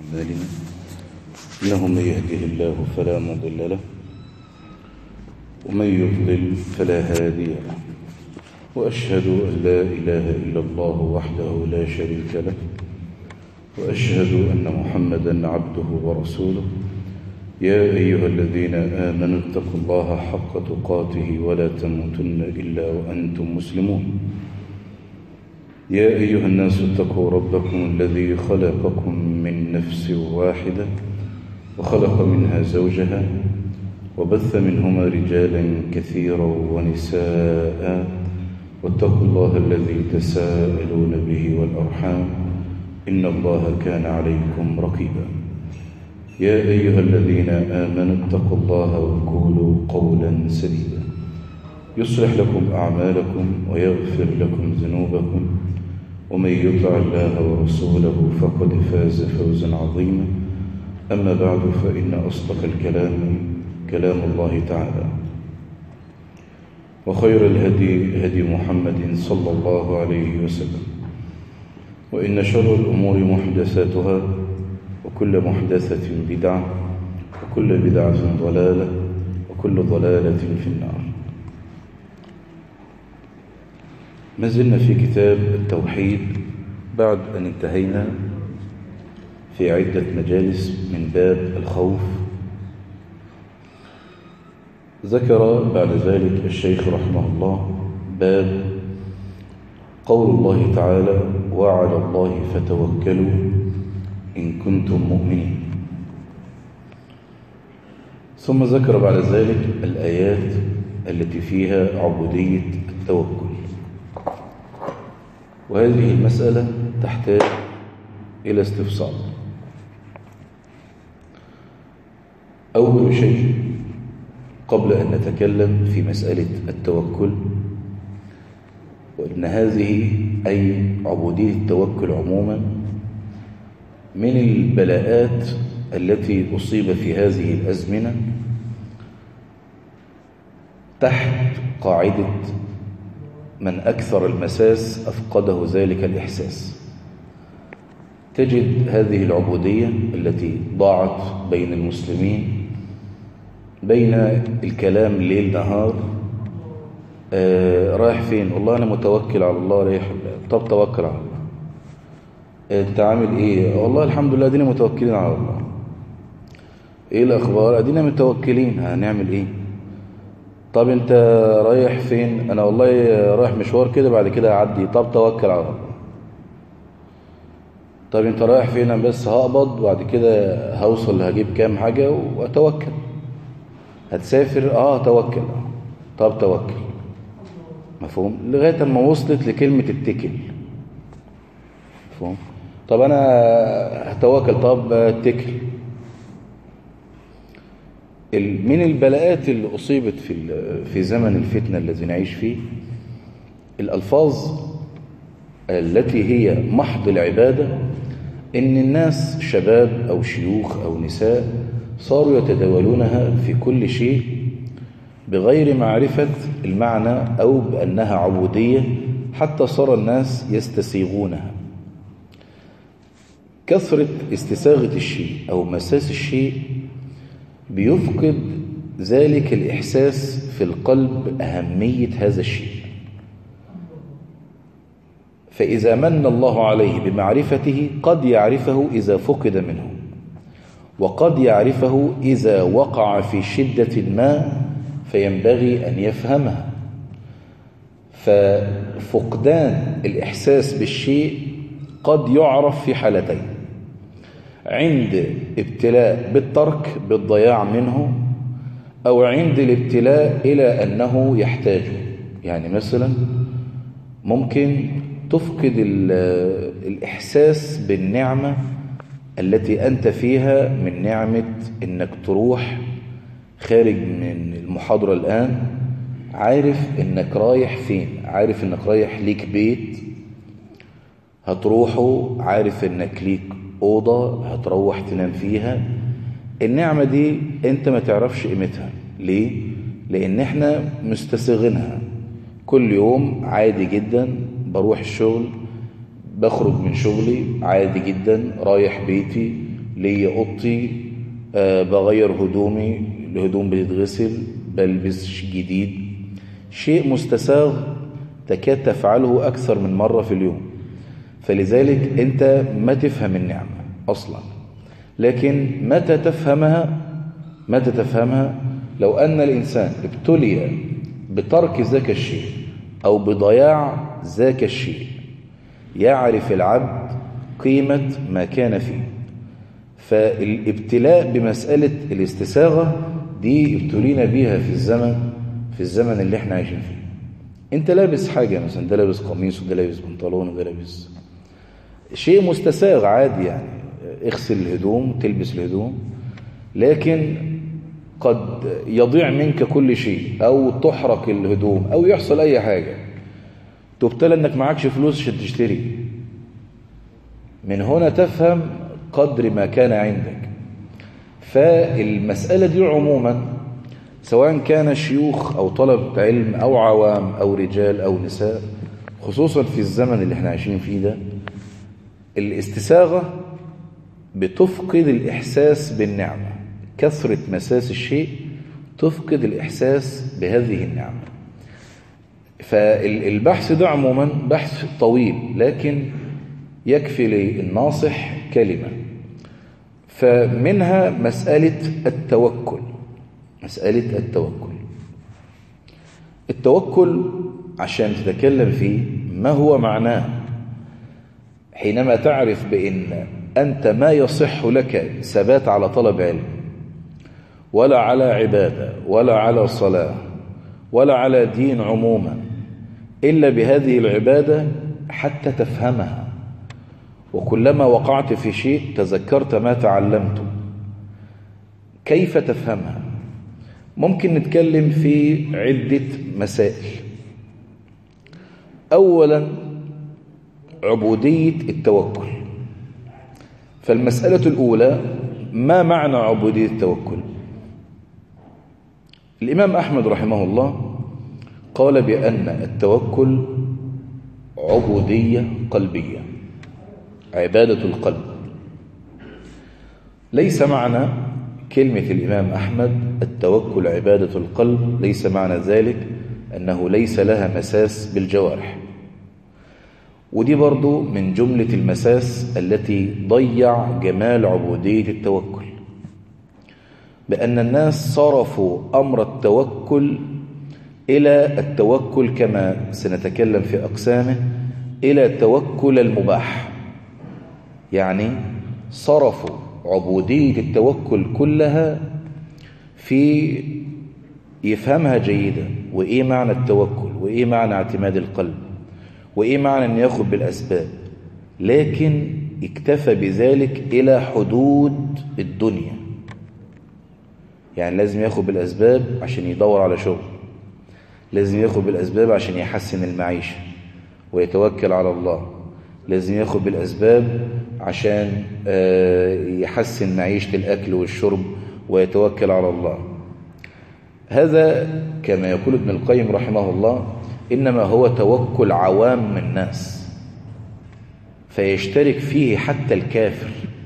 أعمالنا إنه من يهده الله فلا مضل له ومن يضلل فلا هادي له وأشهد أن لا إله إلا الله وحده لا شريك له وأشهد أن محمدا عبده ورسوله يا أيها الذين آمنوا اتقوا الله حق تقاته ولا تموتن إلا وأنتم مسلمون يا أيها الناس اتقوا ربكم الذي خلقكم من نفس واحدة وخلق منها زوجها وبث منهما رجالا كثيرا ونساء واتقوا الله الذي تساءلون به والأرحام إن الله كان عليكم رقيبا يا أيها الذين آمنوا اتقوا الله وقولوا قولا سديدا يصلح لكم أعمالكم ويغفر لكم ذنوبكم ومن يطع الله ورسوله فقد فاز فوزا عظيما أما بعد فإن أصدق الكلام كلام الله تعالى وخير الهدي هدي محمد صلى الله عليه وسلم وإن شر الأمور محدثاتها وكل محدثة بدعة وكل بدعة ضلالة وكل ضلالة في النار. ما زلنا في كتاب التوحيد بعد أن انتهينا في عدة مجالس من باب الخوف. ذكر بعد ذلك الشيخ رحمه الله باب قول الله تعالى وعلى الله فتوكلوا إن كنتم مؤمنين، ثم ذكر بعد ذلك الآيات التي فيها عبودية التوكل. وهذه المسألة تحتاج إلى استفسار. أول شيء قبل أن نتكلم في مسألة التوكل، وأن هذه أي عبودية التوكل عموما من البلاءات التي أصيب في هذه الأزمنة تحت قاعدة من أكثر المساس أفقده ذلك الإحساس. تجد هذه العبودية التي ضاعت بين المسلمين بين الكلام ليل نهار، رايح فين؟ والله أنا متوكل على الله رايح. طب توكل على الله. أنت عامل إيه؟ والله الحمد لله أدينا متوكلين على الله. إيه الأخبار؟ أدينا متوكلين. هنعمل إيه؟ طب أنت رايح فين؟ أنا والله رايح مشوار كده بعد كده أعدي. طب توكل على الله. طب أنت رايح فين؟ أنا بس هقبض وبعد كده هوصل هجيب كام حاجة وأتوكل. هتسافر؟ توكل. طب توكل. مفهوم؟ لغاية ما وصلت لكلمة اتكل. مفهوم؟ طب أنا هتوكل. طب اتكل. من البلاءات اللي أصيبت في زمن الفتنة الذي نعيش فيه الألفاظ التي هي محض العبادة، إن الناس شباب أو شيوخ أو نساء صاروا يتداولونها في كل شيء بغير معرفة المعنى أو بأنها عبودية، حتى صار الناس يستسيغونها. كثرة استساغة الشيء أو مساس الشيء بيفقد ذلك الإحساس في القلب أهمية هذا الشيء. فإذا من الله عليه بمعرفته قد يعرفه إذا فقد منه، وقد يعرفه إذا وقع في شدة ما فينبغي أن يفهمها. ففقدان الإحساس بالشيء قد يعرف في حالتين: عند ابتلاء بالترك بالضياع منه، أو عند الابتلاء إلى أنه يحتاجه. يعني مثلا ممكن تفقد الإحساس بالنعمة التي أنت فيها، من نعمة أنك تروح خارج من المحاضرة الآن عارف أنك رايح فين، عارف أنك رايح ليك بيت هتروحه، عارف أنك ليك أوضة هتروح تنام فيها. النعمة دي أنت ما تعرفش قيمتها. ليه؟ لأن احنا مستسيغينها. كل يوم عادي جدا بروح الشغل، بخرج من شغلي عادي جدا، رايح بيتي لي أوضتي، بغير هدومي، الهدوم بتتغسل، بلبس جديد. شيء مستساغ تكاد تفعله أكثر من مرة في اليوم، فلذلك أنت ما تفهم النعمة أصلا. لكن متى تفهمها لو أن الإنسان ابتلي بترك ذاك الشيء أو بضياع ذاك الشيء، يعرف العبد قيمة ما كان فيه. فالابتلاء بمسألة الاستساغة دي ابتلينا بيها في الزمن اللي احنا عايشين فيه. انت لابس حاجة مثلا، ده لابس قميص وده لابس بنطلون وده لابس شيء مستساغ عادي، يعني اغسل الهدوم تلبس الهدوم، لكن قد يضيع منك كل شيء أو تحرق الهدوم أو يحصل أي حاجة، تبتلى أنك معكش فلوس عشان تشتري. من هنا تفهم قدر ما كان عندك. فالمسألة دي عموما سواء كان شيوخ أو طلبة علم أو عوام أو رجال أو نساء، خصوصا في الزمن اللي احنا عايشين فيه ده، الاستساغة بتفقد الإحساس بالنعمة. كثرة مساس الشيء تفقد الإحساس بهذه النعمة. فالبحث ده عموما بحث طويل، لكن يكفي للناصح كلمة. فمنها مسألة التوكل. التوكل عشان تتكلم فيه ما هو معناه، حينما تعرف بأن أنت ما يصح لك ثبات على طلب علم ولا على عبادة ولا على صلاة ولا على دين عموما إلا بهذه العبادة حتى تفهمها. وكلما وقعت في شيء تذكرت ما تعلمته. كيف تفهمها؟ ممكن نتكلم في عدة مسائل. أولا عبودية التوكل. فالمسألة الأولى، ما معنى عبودية التوكل؟ الإمام أحمد رحمه الله قال بأن التوكل عبودية قلبية، عبادة القلب. ليس معنى كلمة الإمام أحمد التوكل عبادة القلب، ليس معنى ذلك أنه ليس لها مساس بالجوارح. ودي برضو من جملة المساس التي ضيع جمال عبودية التوكل، بأن الناس صرفوا أمر التوكل إلى التوكل كما سنتكلم في أقسامه إلى التوكل المباح. يعني صرفوا عبودية التوكل كلها في يفهمها جيدا، وإيه معنى التوكل، وإيه معنى اعتماد القلب، وإيه معنى أن يأخذ بالأسباب، لكن اكتفى بذلك إلى حدود الدنيا. يعني لازم يأخذ بالأسباب عشان يدور على شغل، لازم يأخذ بالأسباب عشان يحسن المعيشة ويتوكل على الله، لازم يأخذ بالأسباب عشان يحسن معيشة الأكل والشرب ويتوكل على الله. هذا كما يقول ابن القيم رحمه الله إنما هو توكل عوام الناس، فيشترك فيه حتى الكافر.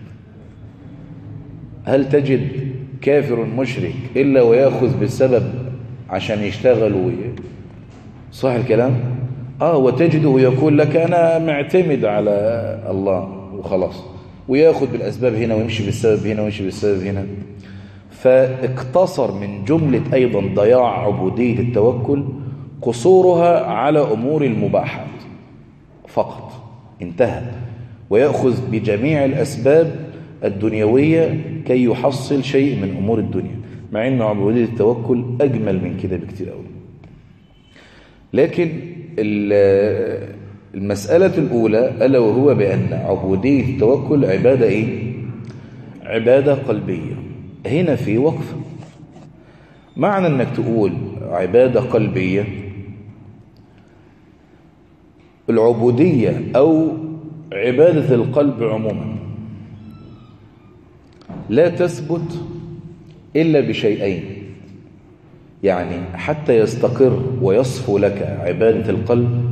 هل تجد كافر مشرك إلا ويأخذ بالسبب عشان يشتغل صح الكلام؟ وتجده يقول لك أنا معتمد على الله وخلاص، ويأخذ بالأسباب هنا ويمشي بالسبب هنا ويمشي بالسبب هنا. فاقتصر من جملة أيضا ضياع عبودية التوكل قصورها على أمور المباحات فقط، انتهى، ويأخذ بجميع الأسباب الدنيوية كي يحصل شيء من أمور الدنيا، مع أن عبودية التوكل أجمل من كده بكتير أوي. لكن المسألة الأولى ألا وهو بأن عبودية التوكل عبادة إيه؟ عبادة قلبية. هنا في وقف معنى أنك تقول عبادة قلبية، العبودية أو عبادة القلب عموما لا تثبت إلا بشيئين. يعني حتى يستقر ويصفو لك عبادة القلب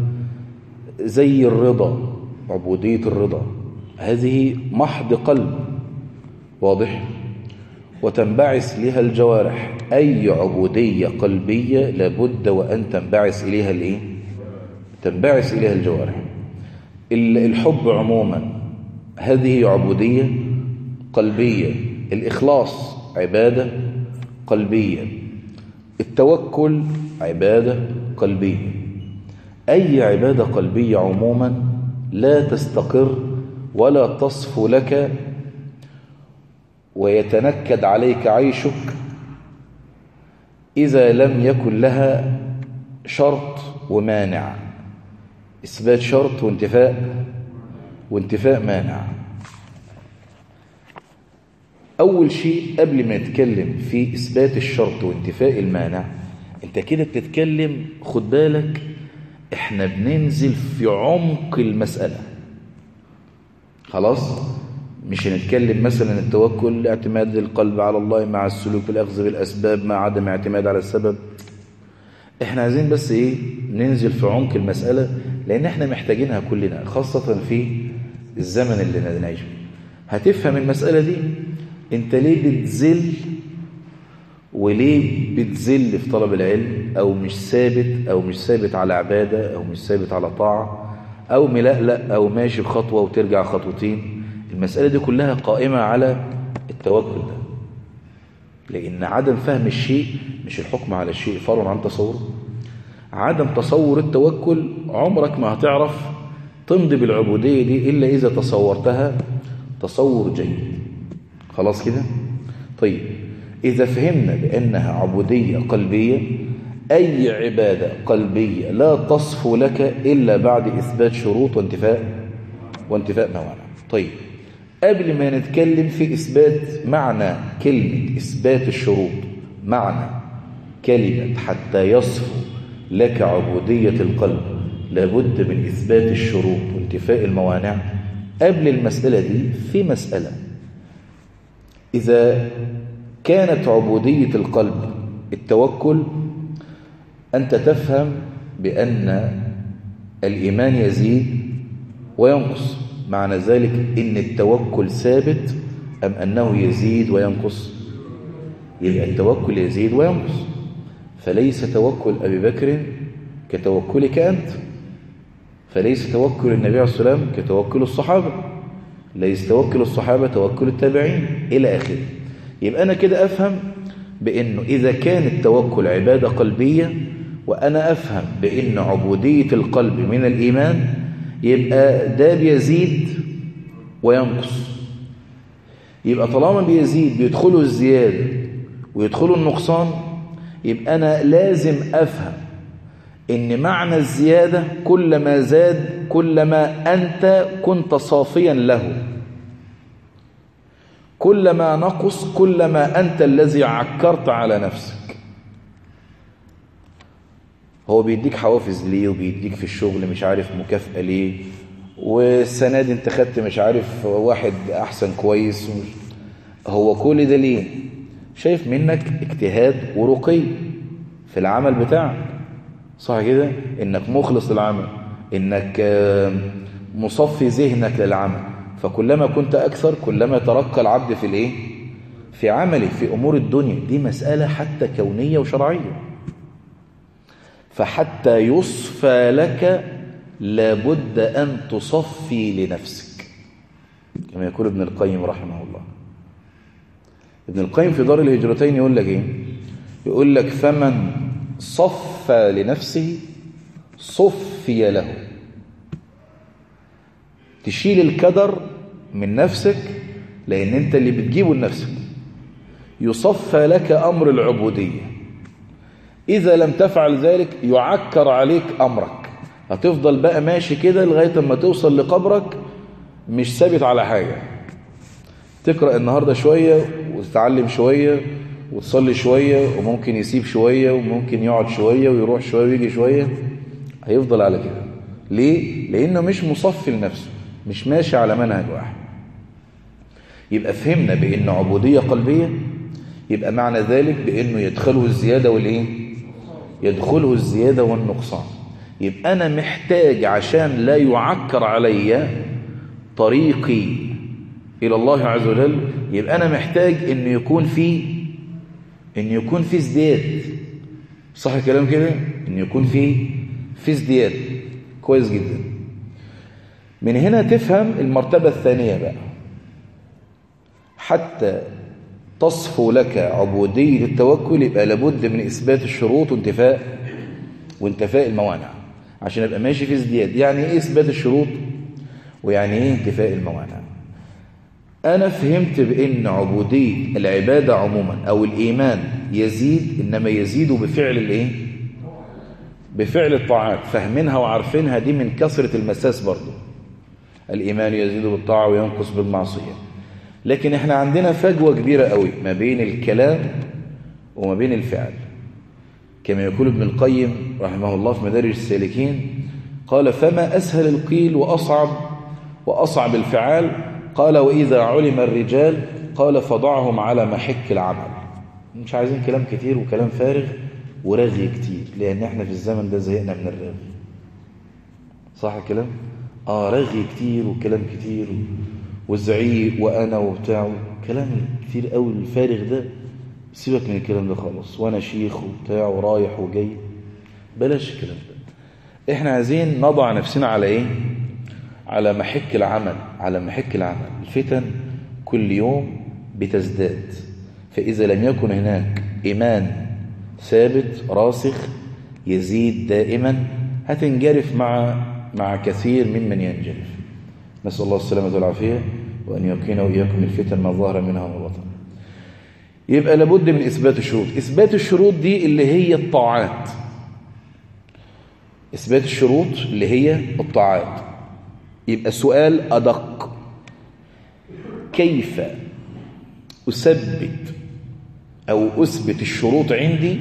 زي الرضا، عبودية الرضا هذه محض قلب، واضح؟ وتنبعث لها الجوارح. أي عبودية قلبية لابد وأن تنبعث إليها الإيه؟ تنبعث إليها الجوارح. الحب عموما هذه عبودية قلبية. الإخلاص عبادة قلبية. التوكل عبادة قلبية. أي عبادة قلبية عموما لا تستقر ولا تصفو لك ويتنكد عليك عيشك إذا لم يكن لها شرط ومانع. إثبات شرط وانتفاء مانع. أول شيء قبل ما نتكلم في إثبات الشرط وانتفاء المانع، أنت كده بتتكلم، خد بالك إحنا بننزل في عمق المسألة. خلاص؟ مش هنتكلم مثلا التوكل اعتماد القلب على الله مع السلوك بالأخذ بالأسباب مع عدم اعتماد على السبب. احنا عايزين بس ايه؟ ننزل في عمق المسألة، لأن احنا محتاجينها كلنا، خاصة في الزمن اللي نعيش فيه. هتفهم المسألة دي انت ليه بتزل وليه بتزل في طلب العلم، او مش ثابت على عبادة، او مش ثابت على طاعة، او ملقلق، او ماشي بخطوة وترجع خطوتين. المسألة دي كلها قائمة على التوكل ده، لأن عدم فهم الشيء مش الحكم على الشيء فرع عن تصوره. عدم تصور التوكل عمرك ما هتعرف تمضي بالعبودية دي إلا إذا تصورتها تصور جيد. خلاص كده؟ طيب إذا فهمنا بأنها عبودية قلبية، أي عبادة قلبية لا تصفو لك إلا بعد إثبات شروط وانتفاء موانع. طيب قبل ما نتكلم في إثبات معنى كلمة إثبات الشروط، معنى كلمة حتى يصفو لك عبودية القلب لابد من إثبات الشروط وانتفاء الموانع. قبل المسألة دي في مسألة، إذا كانت عبودية القلب التوكل، أنت تفهم بأن الإيمان يزيد وينقص. معنى ذلك إن التوكل ثابت أم أنه يزيد وينقص؟ يبقى التوكل يزيد وينقص. فليس توكل أبي بكر كتوكلك أنت، فليس توكل النبي عليه الصلاة والسلام كتوكل الصحابة، ليس توكل الصحابة توكل التابعين إلى آخره. يبقى أنا كده أفهم بأنه إذا كان التوكل عبادة قلبية وأنا أفهم بأن عبودية القلب من الإيمان، يبقى ده بيزيد وينقص. يبقى طالما بيزيد بيدخله الزيادة ويدخله النقصان، يبقى أنا لازم أفهم إن معنى الزيادة كلما زاد كلما أنت كنت صافيا له، كلما نقص كلما أنت الذي عكرت على نفسك. هو بيديك حوافز ليه، وبيديك في الشغل مش عارف مكافأة ليه، والسنة دي انت خدت مش عارف واحد أحسن كويس، هو كل ده ليه؟ شايف منك اجتهاد ورقي في العمل بتاعك، صح كده؟ انك مخلص للعمل، انك مصفي ذهنك للعمل. فكلما كنت أكثر كلما ترقى العبد في الايه؟ في عمله، في أمور الدنيا. دي مسألة حتى كونية وشرعية. فحتى يصفى لك لابد أن تصفي لنفسك، كما يقول ابن القيم رحمه الله. ابن القيم في دار الهجرتين يقول لك ايه؟ يقول لك فمن صفى لنفسه صفي له. تشيل الكدر من نفسك لأن انت اللي بتجيبه لنفسك. يصفى لك أمر العبودية. إذا لم تفعل ذلك يعكر عليك أمرك، هتفضل بقى ماشي كده لغاية ما توصل لقبرك مش ثابت على حاجة. تقرأ النهاردة شوية وتتعلم شوية وتصلي شوية، وممكن يسيب شوية وممكن يقعد شوية ويروح شوية ويجي شوية، هيفضل على كده. ليه؟ لأنه مش مصفي لنفسه، مش ماشي على منهج واحد. يبقى فهمنا بأن عبودية قلبية، يبقى معنى ذلك بأنه يدخله الزيادة والإيه؟ يدخله الزيادة والنقصان. يبقى أنا محتاج عشان لا يعكر علي طريقي إلى الله عز وجل، يبقى أنا محتاج إن يكون في ازدياد. صح الكلام كده؟ إن يكون في ازدياد. كويس جدا. من هنا تفهم المرتبة الثانية بقى. حتى تصفو لك عبودية التوكل يبقى لابد من إثبات الشروط وانتفاء الموانع عشان يبقى ماشي في ازدياد. يعني إيه إثبات الشروط ويعني إيه انتفاء الموانع؟ أنا فهمت بأن عبودية العبادة عموما أو الإيمان يزيد، إنما يزيد بفعل الطاعات. فهمينها وعارفينها دي من كثرة المساس برضو. الإيمان يزيد بالطاعة وينقص بالمعصية. لكن احنا عندنا فجوة كبيرة قوي ما بين الكلام وما بين الفعل. كما يقول ابن القيم رحمه الله في مدارج السالكين، قال: فما أسهل القيل وأصعب الفعال. قال: وإذا علم الرجال قال فضعهم على محك العمل. مش عايزين كلام كتير وكلام فارغ ورغي كتير، لأن احنا في الزمن ده زهقنا من الرغي. صح الكلام؟ رغي كتير وكلام كتير وزعيق وأنا وبتاع كلام كتير قوي الفارغ ده. سيبك من الكلام ده خالص. وأنا شيخ وبتاع ورايح وجاي، بلاش الكلام ده. احنا عايزين نضع نفسنا على ايه؟ على محك العمل. الفتن كل يوم بتزداد، فإذا لم يكن هناك إيمان ثابت راسخ يزيد دائما هتنجرف مع كثير ممن ينجرف. نسأل الله السلامة والعافية، وأن يقينا وإياكم الفتن ما ظهر منها وما بطن. يبقى لابد من إثبات الشروط. إثبات الشروط دي اللي هي الطاعات. إثبات الشروط اللي هي الطاعات. يبقى سؤال أدق: كيف أثبت أو أثبت الشروط عندي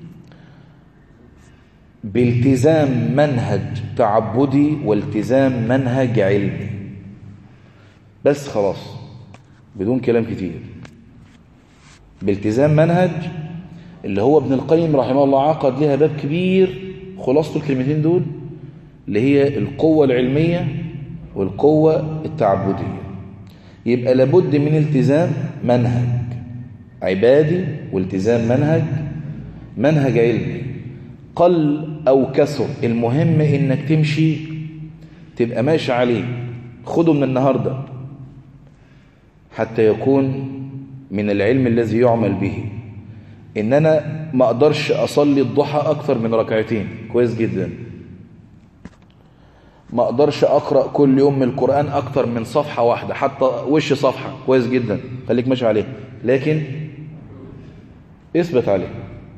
بالتزام منهج تعبدي والتزام منهج علمي؟ بس خلاص بدون كلام كتير. بالتزام منهج اللي هو ابن القيم رحمه الله عقد لها باب كبير، خلاصة الكلمتين دول اللي هي القوة العلمية والقوة التعبدية. يبقى لابد من التزام منهج عبادي والتزام منهج علمي، قل أو كثر. المهم إنك تمشي، تبقى ماشي عليه. خده من النهاردة حتى يكون من العلم الذي يعمل به. إن أنا ما أقدرش أصلي الضحى أكثر من ركعتين، كويس جدا. ما أقدرش أقرأ كل يوم من القرآن أكثر من صفحة واحدة، حتى وش صفحة، كويس جدا، خليك ماشي عليه، لكن اثبت عليه.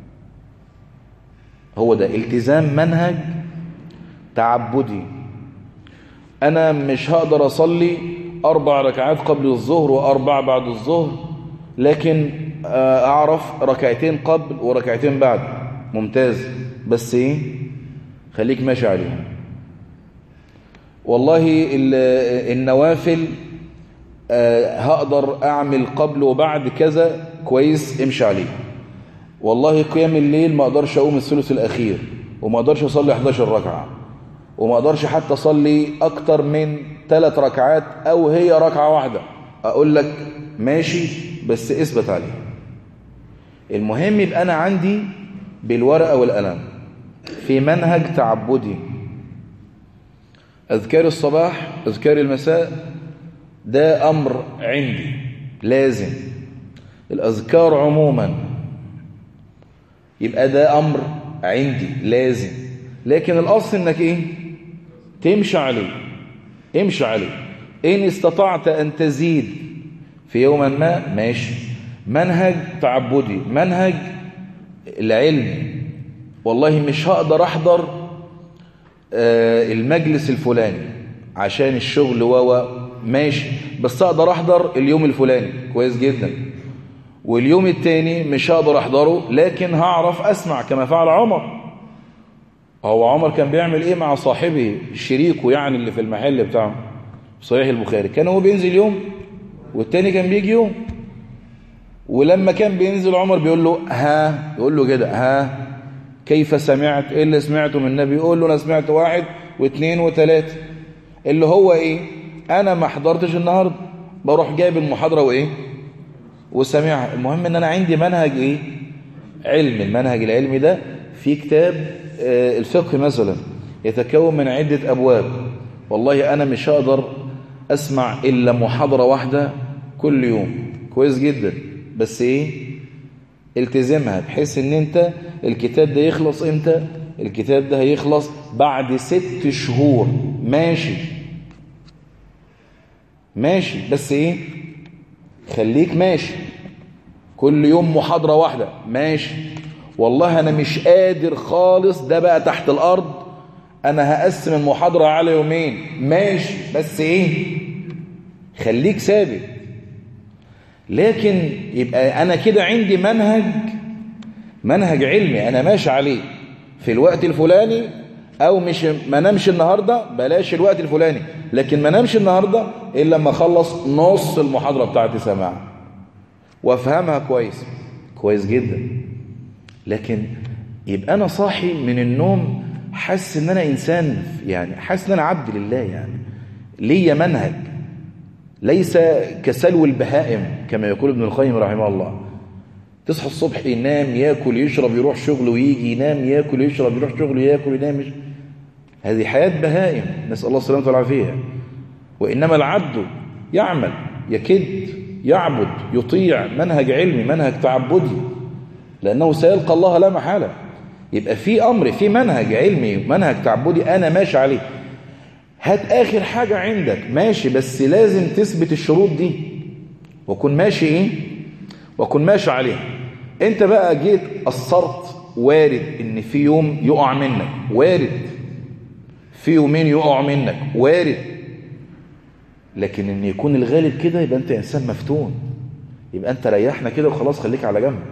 هو ده التزام منهج تعبدي. أنا مش هقدر أصلي 4 ركعات قبل الظهر و4 بعد الظهر، لكن أعرف ركعتين قبل وركعتين بعد، ممتاز. بس إيه؟ خليك ماشي عليهم. والله النوافل هقدر أعمل قبل وبعد كذا، كويس، امشي عليه. والله قيام الليل ما أقدرش أقوم الثلث الأخير، وما أقدرش أصلي 11 ركعة، وما أقدرش حتى أصلي أكتر من 3 ركعات أو هي ركعة واحدة. أقول لك ماشي، بس اثبت عليه. المهم يبقى أنا عندي بالورقة والقلم في منهج تعبدي. أذكار الصباح، أذكار المساء، ده أمر عندي لازم. الأذكار عموما يبقى ده أمر عندي لازم. لكن الأصل إنك إيه؟ تمشي عليه. امشي عليه. إن استطعت أن تزيد في يوما ما، ماشي. منهج تعبدي، منهج العلم. والله مش هقدر أحضر المجلس الفلاني عشان الشغل ماشي، بس أقدر أحضر اليوم الفلاني، كويس جدا. واليوم التاني مش هقدر أحضره، لكن هعرف أسمع، كما فعل عمر. هو عمر كان بيعمل إيه مع صاحبه شريكه يعني اللي في المحل بتاعه؟ صحيح البخاري، كان هو بينزل يوم والتاني كان بيجي يوم. ولما كان بينزل عمر بيقول له يقول له كده: كيف سمعت؟ إيه اللي سمعته من النبي؟ يقول له: أنا سمعت 1 و2 و3. اللي هو إيه؟ أنا ما حضرتش النهاردة، بروح جايب المحاضرة وإيه وسامعها. المهم إن أنا عندي منهج إيه علمي. المنهج العلمي ده في كتاب الفقه مثلا يتكون من عدة أبواب. والله أنا مش هقدر أسمع إلا محاضرة واحدة كل يوم، كويس جدا، بس إيه التزمها بحيث إن أنت الكتاب ده يخلص إمتى؟ الكتاب ده هيخلص بعد 6 شهور. ماشي بس إيه خليك ماشي كل يوم محاضرة واحدة ماشي. والله أنا مش قادر خالص، ده بقى تحت الأرض، أنا هقسم المحاضرة على يومين ماشي، بس إيه خليك ثابت. لكن يبقى أنا كده عندي منهج علمي أنا ماشي عليه في الوقت الفلاني، أو مش ما نمشي النهاردة، بلاش الوقت الفلاني، لكن ما نمشي النهاردة إلا لما أخلص نص المحاضرة بتاعتي سماع وأفهمها كويس جدا. لكن يبقى أنا صاحي من النوم حاسس إن أنا إنسان، يعني حاسس إن أنا عبد لله، يعني ليا منهج ليس كسلو البهائم كما يقول ابن القيم رحمه الله. تصحى الصبح ينام ياكل يشرب يروح شغله ويجي، ينام ياكل يشرب يروح شغله ياكل ينام هذه حياة بهائم، نسأل الله السلامة والعافية. وإنما العبد يعمل يكد يعبد يطيع، منهج علمي منهج تعبدي، لأنه سيلقى الله لا محالة. يبقى في أمر، في منهج علمي منهج تعبدي أنا ماشي عليه. هات آخر حاجة عندك ماشي، بس لازم تثبت الشروط دي وكن ماشي إيه وكن ماشي عليها. أنت بقى جيت قصرت، وارد إن في يوم يقع منك، وارد في يومين يقع منك، وارد، لكن إن يكون الغالب كده يبقى أنت إنسان مفتون، يبقى أنت ريحنا كده وخلاص خليك على جنب.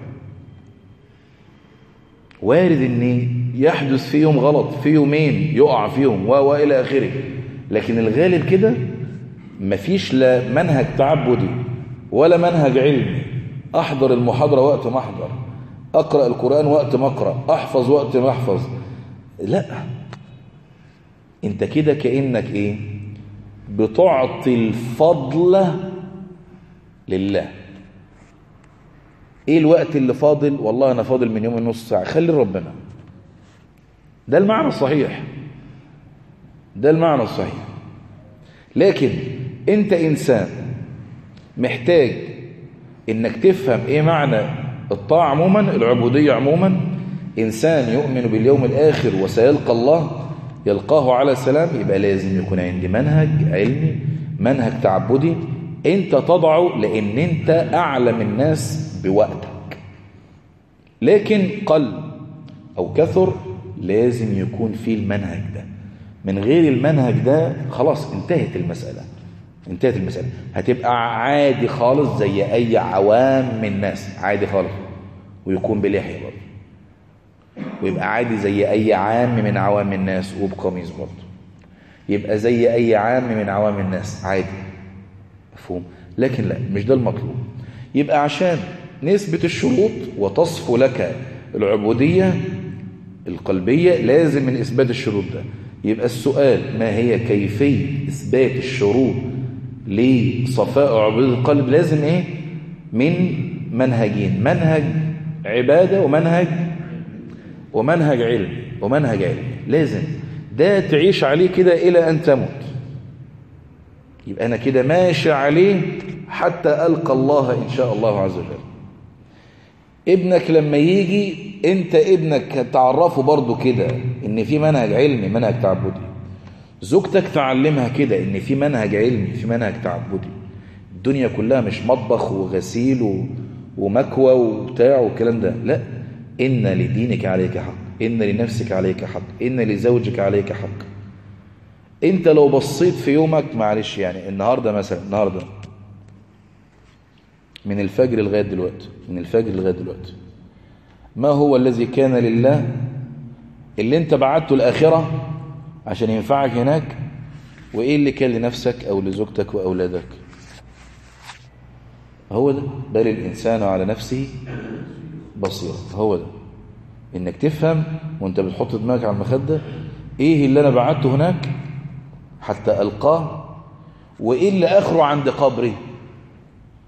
وارد ان يحدث في يوم غلط، في يومين يقع فيهم والى اخره، لكن الغالب كده مفيش لا منهج تعبدي ولا منهج علمي. احضر المحاضرة وقت ما احضر، اقرأ القرآن وقت ما اقرأ، احفظ وقت ما احفظ، لا، انت كده كأنك ايه بتعطي الفضل لله. ايه الوقت اللي فاضل؟ والله انا فاضل من يوم نص ساعة، خلي ربنا. ده المعنى الصحيح، ده المعنى الصحيح. لكن انت انسان محتاج انك تفهم ايه معنى الطاعة عموما، العبودية عموما. انسان يؤمن باليوم الاخر وسيلقى الله يلقاه على سلام، يبقى لازم يكون عندي منهج علمي منهج تعبدي انت تضعه، لان انت اعلم الناس بوقتك. لكن قل او كثر لازم يكون فيه المنهج ده. من غير المنهج ده خلاص انتهت المسألة، انتهت المسألة. هتبقى عادي خالص زي اي عوام من الناس، عادي خالص، ويكون بلحية برضه، ويبقى عادي زي اي عام من عوام الناس وبقميص برضه، يبقى زي اي عام من عوام الناس عادي، مفهوم؟ لكن لا، مش ده المطلوب. يبقى عشان نثبت الشروط وتصفو لك العبودية القلبية لازم من إثبات الشروط ده. يبقى السؤال ما هي كيفية إثبات الشروط لصفاء عبودية القلب؟ لازم إيه؟ من منهجين، منهج عبادة ومنهج علم. لازم ده تعيش عليه كده إلى أن تموت. يبقى أنا كده ماشي عليه حتى ألقى الله إن شاء الله عز وجل. ابنك لما يجي، انت ابنك تعرفه برضو كده ان في منهج علمي منهج تعبدي. زوجتك تعلمها كده ان في منهج علمي في منهج تعبدي. الدنيا كلها مش مطبخ وغسيل ومكوى وبتاع والكلام ده، لا، ان لدينك عليك حق، ان لنفسك عليك حق، ان لزوجك عليك حق. انت لو بصيت في يومك، معلش يعني النهارده مثلا، النهارده من الفجر لغاية دلوقتي ما هو الذي كان لله اللي انت بعته الآخرة عشان ينفعك هناك، وايه اللي كان لنفسك او لزوجتك واولادك؟ هو ده، بل الإنسان على نفسه بصيرة. هو ده، انك تفهم وانت بتحط دماغك على المخدة ايه اللي انا بعته هناك حتى ألقاه، وايه اللي اخره عند قبره.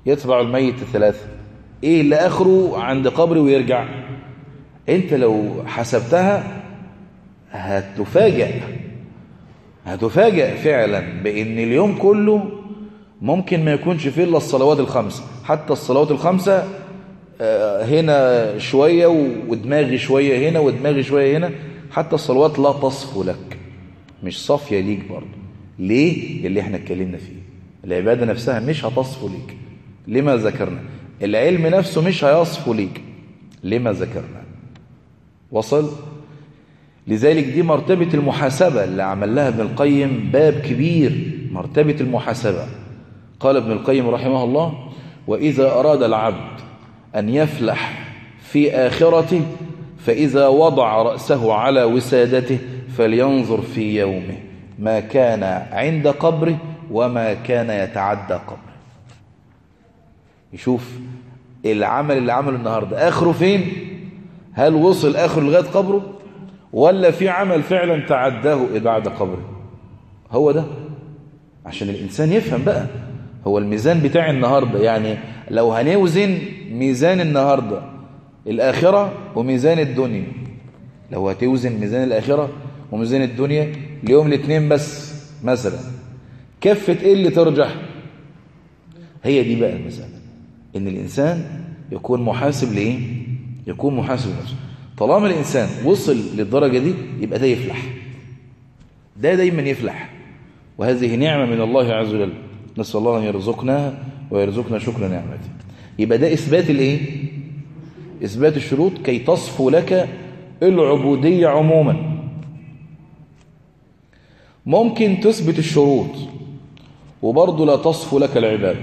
يتبع الميت 3. ايه اللي اخره عند قبري ويرجع؟ انت لو حسبتها هتفاجأ فعلا بان اليوم كله ممكن ما يكونش فيه الا الصلوات الخمسة. حتى الصلوات الخمسة هنا شوية ودماغي شوية هنا ودماغي شوية هنا. حتى الصلوات لا تصفو لك، مش صافية ليك برضه. ليه؟ اللي احنا اتكلمنا فيه، العبادة نفسها مش هتصفو ليك لما ذكرنا، العلم نفسه مش هيصفو ليك لما ذكرنا. وصل؟ لذلك دي مرتبة المحاسبة اللي عمل لها ابن القيم باب كبير، مرتبة المحاسبة. قال ابن القيم رحمه الله: وإذا أراد العبد أن يفلح في آخرته فإذا وضع رأسه على وسادته فلينظر في يومه ما كان عند قبره وما كان يتعدى قبره. يشوف العمل اللي عمله النهاردة آخره فين، هل وصل آخر لغاية قبره ولا في عمل فعلا تعداه بعد قبره. هو ده عشان الإنسان يفهم بقى هو الميزان بتاع النهاردة. يعني لو هنوزن ميزان النهاردة الآخرة وميزان الدنيا، لو هتوزن ميزان الآخرة وميزان الدنيا اليوم الاثنين بس مثلا، كفة ايه اللي ترجح؟ هي دي بقى المسألة، ان الإنسان يكون محاسب لإيه؟ يكون محاسب لنفسه. طالما الإنسان وصل للدرجة دي يبقى ده يفلح، ده دايما يفلح، وهذه نعمة من الله عز وجل، نسأل الله أن يرزقنا ويرزقنا شكر نعمته. يبقى ده إثبات الإيه؟ إثبات الشروط كي تصفو لك العبودية عموما. ممكن تثبت الشروط وبرضه لا تصفو لك العبادة.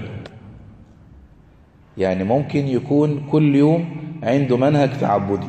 يعني ممكن يكون كل يوم عنده منهج تعبدي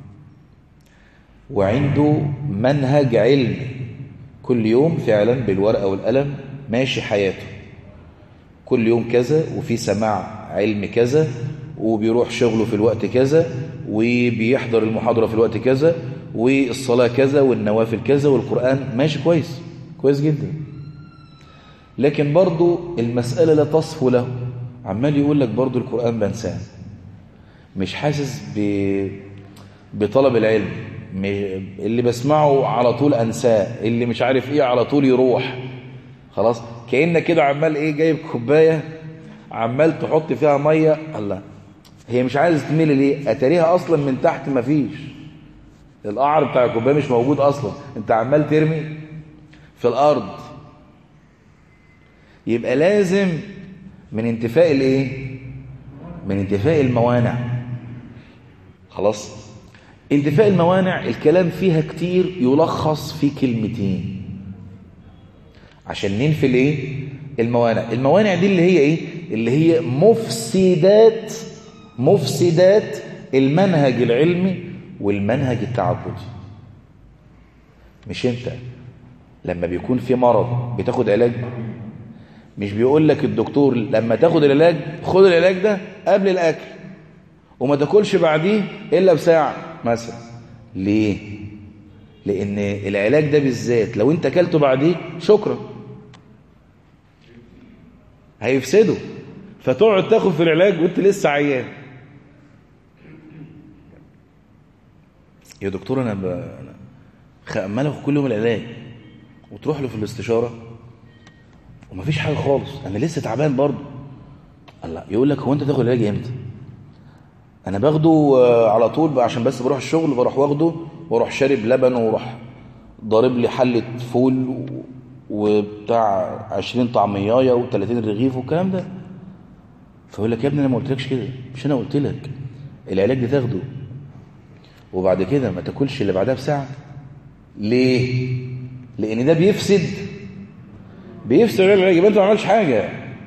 وعنده منهج علمي، كل يوم فعلا بالورقة والقلم ماشي حياته، كل يوم كذا وفي سماع علم كذا وبيروح شغله في الوقت كذا وبيحضر المحاضرة في الوقت كذا والصلاة كذا والنوافل كذا والقرآن ماشي كويس جدا. لكن برضو المسألة لا تصفو له، عمال يقول لك برضو القرآن بنساه، مش حاسس بطلب العلم، اللي بسمعه على طول أنساه، اللي مش عارف ايه على طول يروح. خلاص كأنك كده عمال ايه جايب كوباية عمال تحط فيها مية، الله هي مش عايز تميل ليه؟ اتاريها اصلا من تحت مفيش، القعر بتاع الكوباية مش موجود اصلا، انت عمال ترمي في الارض. يبقى لازم من انتفاء الايه؟ من انتفاء الموانع. خلاص انتفاء الموانع الكلام فيها كتير، يلخص في كلمتين عشان ننفي الايه؟ الموانع. الموانع دي اللي هي ايه؟ اللي هي مفسدات المنهج العلمي والمنهج التعبدي. مش انت لما بيكون في مرض بتاخد علاج، مش بيقول لك الدكتور لما تاخد العلاج خد العلاج ده قبل الاكل وما تاكلش بعديه الا بساعه مثلا؟ ليه؟ لان العلاج ده بالذات لو انت اكلته بعديه شكرا هيفسده، فتقعد تاخد في العلاج وانت لسه عيان. يا دكتور انا عمال اخد كل يوم العلاج، وتروح له في الاستشاره ومفيش حاجه خالص، انا لسه تعبان برضه. الله يقول لك هو انت تاخد العلاج امتى؟ انا باخده على طول عشان بس بروح الشغل، بروح واخده واروح شارب لبن واروح ضارب لي حله فول وبتاع 20 طعميايه و30 رغيف والكلام ده. فيقول لك يا ابني انا ما قلتلكش كده؟ مش انا قلت لك العلاج ده تاخده وبعد كده ما تاكلش اللي بعدها بساعه؟ ليه؟ لان ده بيفسد العلاج، يبقى انت ما عملتش حاجه.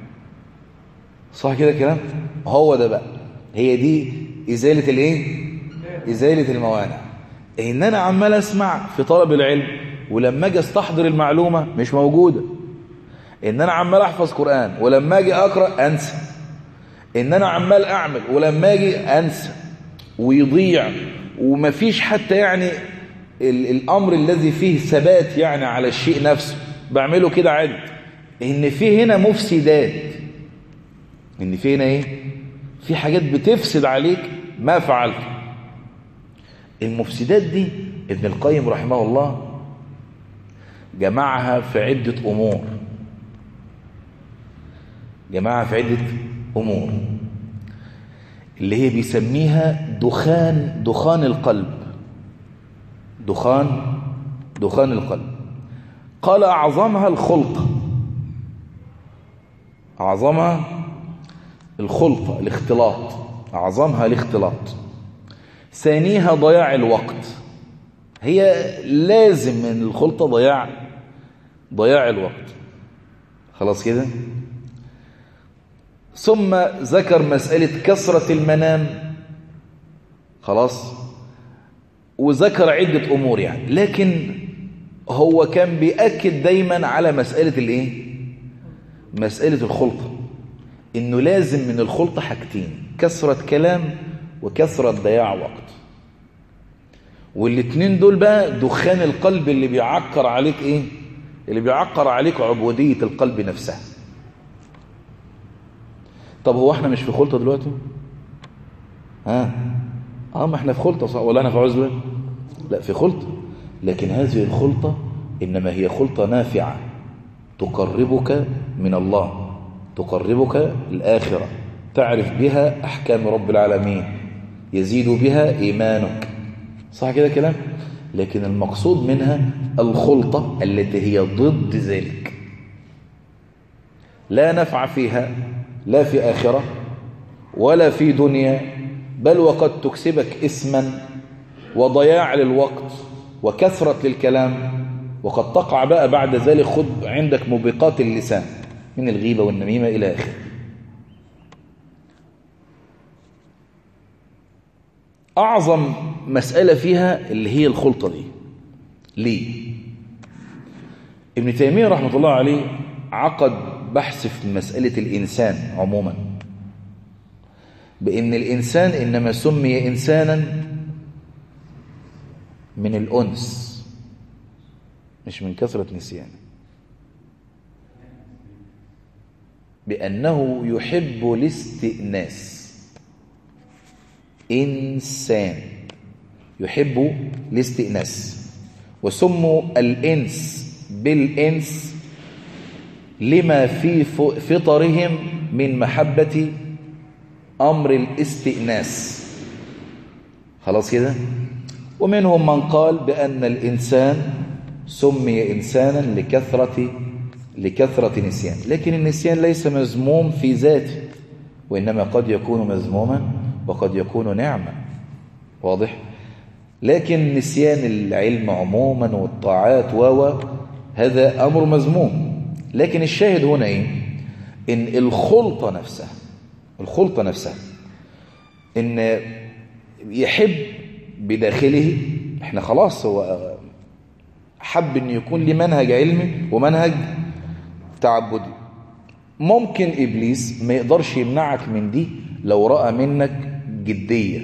صح كده الكلام؟ هو ده بقى، هي دي ازاله الايه؟ ازاله الموانع. ان انا عمال اسمع في طلب العلم ولما اجي استحضر المعلومه مش موجوده، ان انا عمال احفظ قرآن ولما اجي اقرا انسى، ان انا عمال اعمل ولما اجي انسى ويضيع، ومفيش حتى يعني الامر الذي فيه ثبات يعني على الشيء نفسه بعمله كده عادي. ان في هنا مفسدات، ان فينا ايه؟ في حاجات بتفسد عليك ما فعلت. المفسدات دي ابن القيم رحمه الله جمعها في عدة امور، جمعها في عدة امور اللي هي بيسميها دخان القلب. دخان القلب. قال أعظمها الخلطة، أعظمها الخلطة، الاختلاط، أعظمها الاختلاط. ثانيها ضياع الوقت، هي لازم من الخلطة ضياع الوقت. خلاص كده. ثم ذكر مسألة كثرة المنام، خلاص، وذكر عدة أمور يعني، لكن هو كان بيأكد دايما على مسألة الايه؟ مسألة الخلطة، انه لازم من الخلطة حاجتين: كثرة كلام وكثرة ضياع وقت. والاتنين دول بقى دخان القلب اللي بيعكر عليك ايه؟ اللي بيعكر عليك عبودية القلب نفسها. طب هو احنا مش في خلطة دلوقتي؟ ما احنا في خلطة صح ولا انا في عزلة؟ لا، في خلطة، لكن هذه الخلطة إنما هي خلطة نافعة تقربك من الله، تقربك الآخرة، تعرف بها أحكام رب العالمين، يزيد بها إيمانك، صح كده كلام؟ لكن المقصود منها الخلطة التي هي ضد ذلك، لا نفع فيها لا في آخرة ولا في دنيا، بل وقد تكسبك إثما وضياع للوقت وكثرة للكلام، وقد تقع بقى بعد ذلك خد عندك موبقات اللسان من الغيبة والنميمة إلى آخره. أعظم مسألة فيها اللي هي الخلطة دي. ليه؟ ابن تيمية رحمة الله عليه عقد بحث في مسألة الإنسان عموما، بأن الإنسان إنما سمي إنسانا من الأنس مش من كثرة نسيان، بأنه يحب الاستئناس. إنسان يحب الاستئناس، وسموا الإنس بالإنس لما في فطرهم من محبة أمر الاستئناس. خلاص كده. ومنهم من قال بأن الإنسان سمي إنسانا لكثرة نسيان، لكن النسيان ليس مذموم في ذاته، وإنما قد يكون مذموما وقد يكون نعمة، واضح؟ لكن نسيان العلم عموما والطاعات هذا أمر مذموم. لكن الشاهد هنا إيه؟ إن الخلطة نفسها إن يحب بداخله، إحنا خلاص هو حب إن يكون لي منهج علمي ومنهج تعبدي. ممكن إبليس ما يقدرش يمنعك من دي لو رأى منك جدية،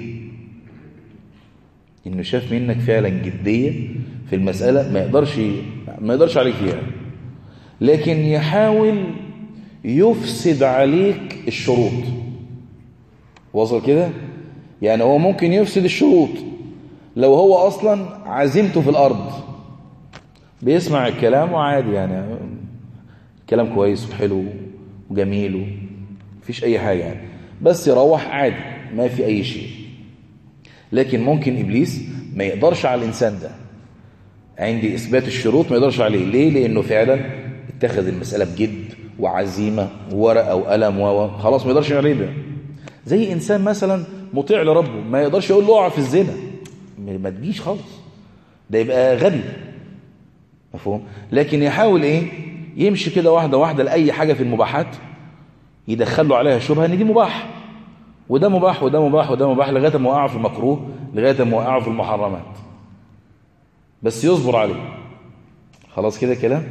إنه شاف منك فعلا جدية في المسألة، ما يقدرش عليك فيها، لكن يحاول يفسد عليك الشروط. وصل كده؟ يعني هو ممكن يفسد الشروط لو هو أصلا عزيمته في الأرض، بيسمع الكلام وعادي، يعني كلام كويس وحلو وجميل ومفيش أي حاجة يعني، بس يروح عادي ما في أي شيء. لكن ممكن إبليس ما يقدرش على الإنسان ده عندي إثبات الشروط، ما يقدرش عليه. ليه؟ لأنه فعلا اتخذ المسألة بجد وعزيمة وورقة وقلم خلاص ما يقدرش عليه ده. زي إنسان مثلا مطيع لربه ما يقدرش يقول له اقع في الزنا، ما تجيش خالص، ده يبقى غبي، مفهوم؟ لكن يحاول ايه؟ يمشي كده واحدة واحدة لأي حاجة في المباحات يدخله عليها شبهة ان دي مباح وده مباح وده مباح وده مباح، لغاية ما وقعه في المكروه، لغاية ما وقعه في المحرمات، بس يصبر عليه. خلاص كده كلام.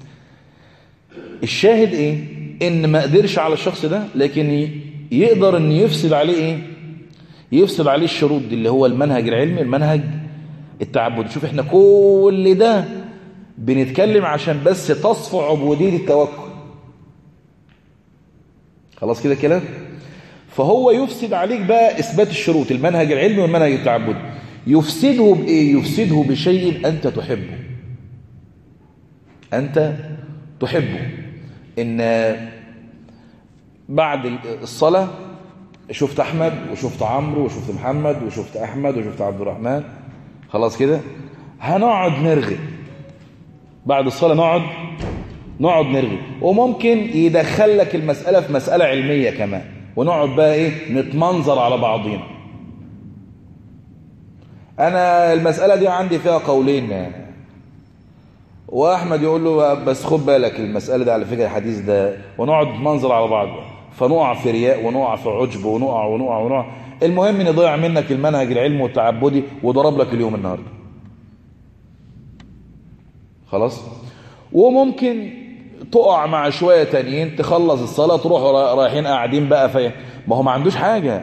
الشاهد ايه؟ ان ما قدرش على الشخص ده، لكن يقدر ان يفسد عليه ايه؟ يفسد عليه الشروط دي اللي هو المنهج العلمي، المنهج التعبدي. شوف احنا كل ده بنتكلم عشان بس تصفو عبودية التوكل. خلاص كده كلام. فهو يفسد عليك بقى إثبات الشروط، المنهج العلمي والمنهج التعبدي. يفسده بإيه؟ يفسده بشيء أنت تحبه، أنت تحبه. إن بعد الصلاة شفت أحمد وشفت عمرو وشفت محمد وشفت أحمد وشفت عبد الرحمن، خلاص كده هنقعد نرغي بعد الصلاة، نقعد نرغي. وممكن يدخل لك المسألة في مسألة علمية كمان، ونقعد بقى ايه نتمنظر على بعضينا. انا المسألة دي عندي فيها قولين، واحمد يقول له بس خد بالك المسألة دي على فكرة الحديث ده، ونقعد نتمنظر على بعض، فنقع في رياء ونقع في عجب ونقع. المهم ان يضيع منك المنهج العلمي والتعبدي وضرب لك اليوم النهارده. خلاص. وممكن تقع مع شوية تانيين، تخلص الصلاة تروح رايحين قاعدين بقى في ما هو ما عندوش حاجة،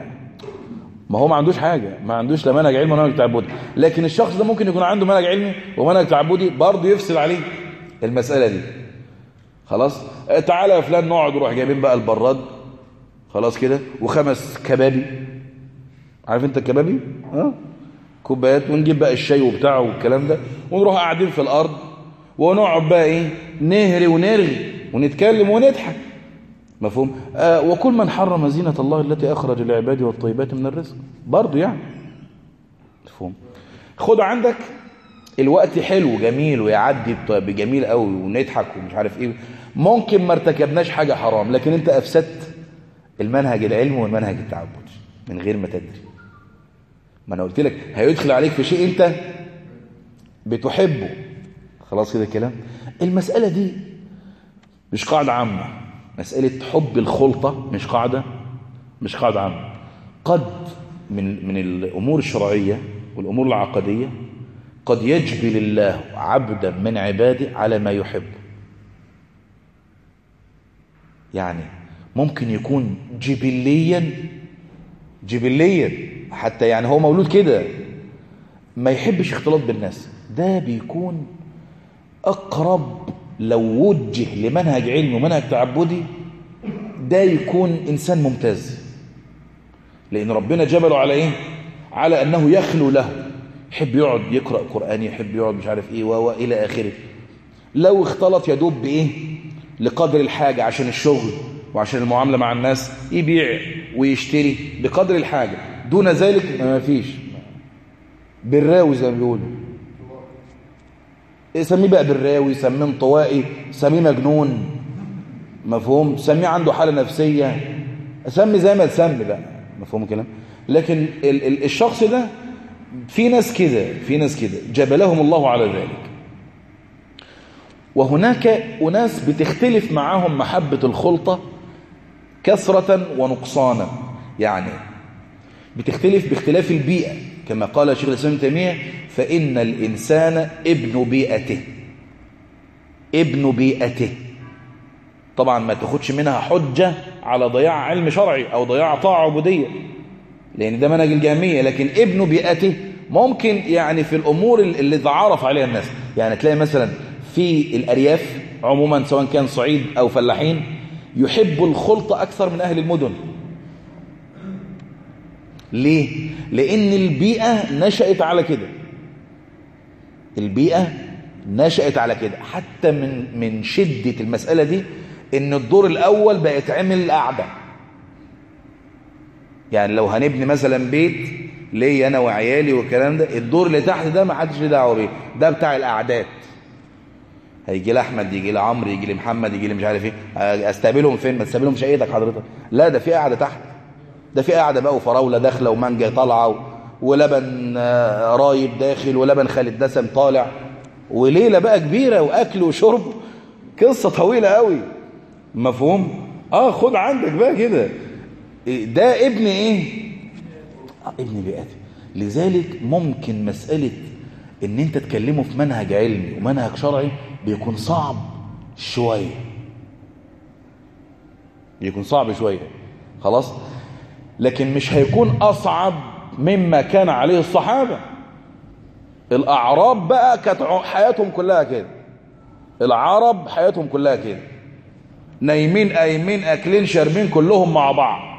ما عندوش لا منهج علمي ولا منهج تعبدي. لكن الشخص ده ممكن يكون عنده منهج علمي ومنهج تعبدي برضه يفسد عليه المسألة دي. خلاص. تعالى يا فلان نقعد، وروح جايبين بقى البراد، خلاص كده، وخمس كبابي، عارف انت الكبابي؟ كوبايات، ونجيب بقى الشاي وبتاعه والكلام ده، ونروح قاعدين في الارض ونقعد بقى ايه نهري ونرغي ونتكلم ونضحك. مفهوم؟ وكل من حرم زينة الله التي اخرج لعباده والطيبات من الرزق، برضه يعني. مفهوم؟ خد عندك الوقت حلو جميل ويعدي بجميل قوي ونضحك ومش عارف ايه، ممكن ما ارتكبناش حاجة حرام، لكن انت افسدت المنهج العلمي والمنهج التعبدي من غير ما تدري. ما انا قلت لك هيدخل عليك في شيء انت بتحبه. خلاص كده كلام. المسألة دي مش قاعدة عامة، مسألة حب الخلطة مش قاعدة عامة. قد من الأمور الشرعية والأمور العقدية قد يجبل الله عبدا من عباده على ما يحب. يعني ممكن يكون جبليا حتى، يعني هو مولود كده ما يحبش اختلاط بالناس، ده بيكون أقرب لو وجه لمنهج علمي ومنهج تعبدي، ده يكون إنسان ممتاز، لأن ربنا جبله على إيه؟ على أنه يخلو له، يحب يقعد يقرأ قرآن، يحب يقعد مش عارف إيه وإلى آخره. لو اختلط يدوب بإيه؟ لقدر الحاجة، عشان الشغل وعشان المعاملة مع الناس، يبيع ويشتري بقدر الحاجة، دون ذلك ما فيش. بالراوي زي ما بيقولوا، سميه بقى بالراوي، سميه انطوائي، سميه مجنون، مفهوم، سميه عنده حالة نفسية، سمي زي ما تسمي بقى، مفهوم الكلام. لكن الشخص ده في ناس كده جبلهم الله على ذلك. وهناك أناس بتختلف معاهم محبة الخلطة كثرة ونقصانا، يعني بتختلف باختلاف البيئة، كما قال شيخ الإسلام ابن تيمية: فإن الإنسان ابن بيئته. طبعا ما تاخدش منها حجة على ضياع علم شرعي أو ضياع طاعة عبودية، لأن ده منهج الجهمية. لكن ابن بيئته ممكن يعني في الأمور اللي تعرف عليها الناس، يعني تلاقي مثلا في الأرياف عموما سواء كان صعيد أو فلاحين يحبوا الخلطة أكثر من أهل المدن. ليه؟ لأن البيئة نشأت على كده. حتى من شدة المسألة دي إن الدور الأول بقى يتعمل قاعدة. يعني لو هنبني مثلا بيت ليه أنا وعيالي والكلام ده، الدور اللي تحت ده ما حدش له دعوه بيه، ده بتاع القعدات. هيجي لي احمد، يجي لي عمرو، يجي لي محمد، يجي لي مش عارف ايه، استقبلهم فين؟ ما تستقبلهم شقتك حضرتك، لا ده في قاعده تحت، ده في قاعده بقى، وفراوله داخله ومانجا طالعه ولبن رايب داخل ولبن خالد دسم طالع، وليله بقى كبيره واكل وشرب، قصه طويله قوي. مفهوم؟ خد عندك بقى كده، ده ابن ايه؟ ابن بيئته. لذلك ممكن مساله ان انت تكلمه في منهج علمي ومنهج شرعي بيكون صعب شويه، خلاص، لكن مش هيكون اصعب مما كان عليه الصحابه. الاعراب بقى كانت حياتهم كلها كده، العرب حياتهم كلها كده، نايمين قايمين اكلين شاربين كلهم مع بعض.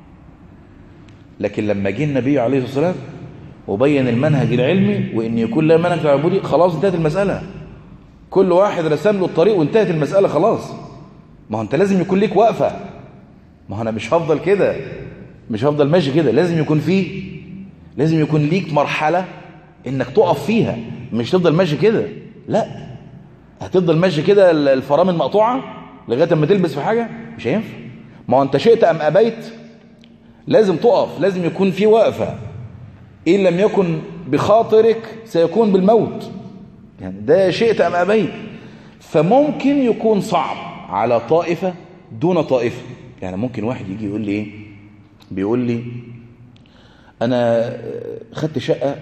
لكن لما جه النبي عليه الصلاة والسلام وبين المنهج العلمي وان يكون له منهج تعبدي، خلاص انتهت المسألة. كل واحد رسم له الطريق وانتهت المسألة خلاص. ما هو انت لازم يكون ليك وقفة، ما هو انا مش هفضل كده، مش هفضل ماشي كده، لازم يكون ليك مرحلة انك تقف فيها، مش تفضل ماشي كده. لا، هتفضل ماشي كده الفرامل مقطوعة لغاية اما تلبس في حاجة، مش هينفع. ما هو انت شئت ام ابيت لازم تقف، لازم يكون في وقفة. إن لم يكن بخاطرك سيكون بالموت، يعني ده شئت أم أبيت. فممكن يكون صعب على طائفة دون طائفة. يعني ممكن واحد يجي يقول لي إيه، بيقول لي أنا خدت شقة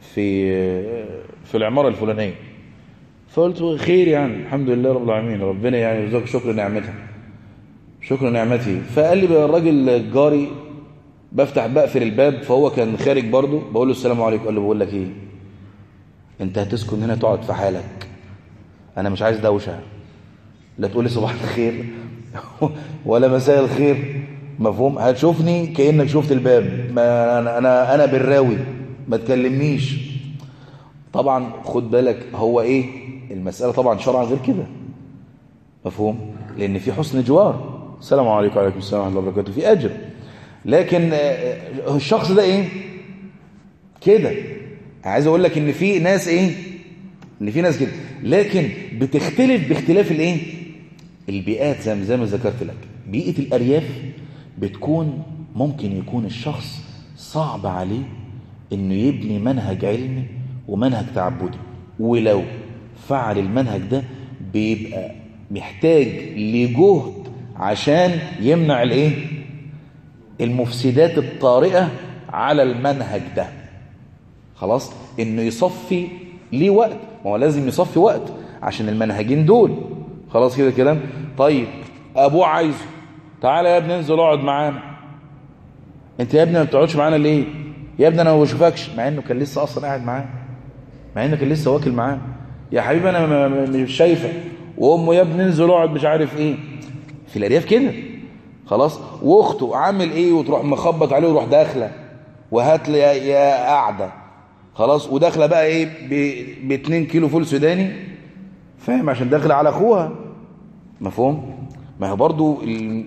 في العمارة الفلانية، فقلت خير يعني الحمد لله رب العالمين، ربنا يعني يرزقك شكر نعمتها، شكر نعمتي. فقال لي الراجل الجاري بقفل الباب، فهو كان خارج برضه، بقول له السلام عليكم، قال له بقول لك ايه، انت هتسكن هنا تقعد في حالك، انا مش عايز دوشه، لا تقول لي صباح الخير ولا مساء الخير، مفهوم؟ هتشوفني كانك شفت الباب، ما انا بالراوي، ما تكلمنيش. طبعا خد بالك هو ايه المساله، طبعا شرعا غير كده، مفهوم؟ لان في حسن جوار، السلام عليكم وعليكم السلام ورحمه الله وبركاته، في اجر. لكن الشخص ده ايه كده، عايز اقول لك ان في ناس ايه، ان في ناس كده، لكن بتختلف باختلاف الايه البيئات. زي ما ذكرت لك، بيئة الارياف بتكون ممكن يكون الشخص صعب عليه انه يبني منهج علمي ومنهج تعبدي، ولو فعل المنهج ده بيبقى محتاج لجهد عشان يمنع الايه المفسدات الطارئة على المنهج ده. خلاص، انه يصفي ليه وقت، ما هو لازم يصفي وقت عشان المنهجين دول. خلاص كده كلام. طيب ابوه عايزه، تعالى يا ابني انزل اقعد معانا. انت يا ابني ما بتقعدش معانا ليه؟ يا ابني انا ما بشوفكش، مع انه كان لسه اصلا قاعد معاه، مع انه كان لسه واكل معاه. يا حبيبي انا مش شايفك. وامه يا ابني انزل اقعد مش عارف ايه. في الارياف كده. خلاص، واخته عامل ايه، وتروح مخبط عليه ويروح داخله وهات لي يا قاعده. خلاص، وداخله بقى ايه ب 2 كيلو فول سوداني، فاهم، عشان داخله على اخوها، مفهوم؟ ما هو برضو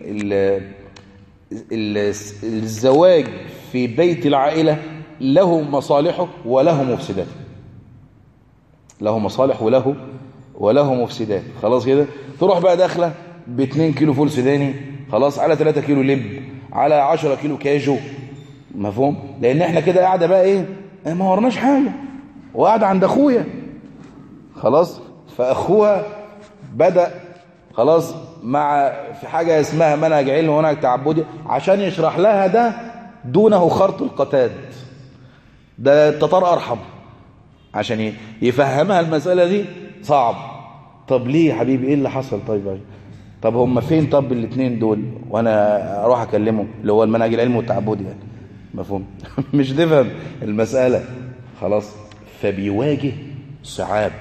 الزواج في بيت العائله له مصالحه وله مفسداته، له مصالح وله مفسدات. خلاص كده، تروح بقى داخله ب 2 كيلو فول سوداني، خلاص، على 3 كيلو لب، على 10 كيلو كاجو، مفهوم؟ لان احنا كده قاعده بقى ايه، ما ورناش حاجه، وقاعده عند اخويا. خلاص، فاخوها بدأ خلاص مع في حاجه اسمها منهج علمي ومنهج تعبدي، عشان يشرح لها ده دونه خرط القتاد، ده التتار ارحم، عشان يفهمها المساله دي صعب. طب ليه يا حبيبي، ايه اللي حصل؟ طب هم فين؟ طب الاثنين دول وانا اروح اكلمهم، اللي هو المنهج العلمي والتعبدي يعني، مفهوم؟ مش تفهم المساله. خلاص، فبيواجه صعاب،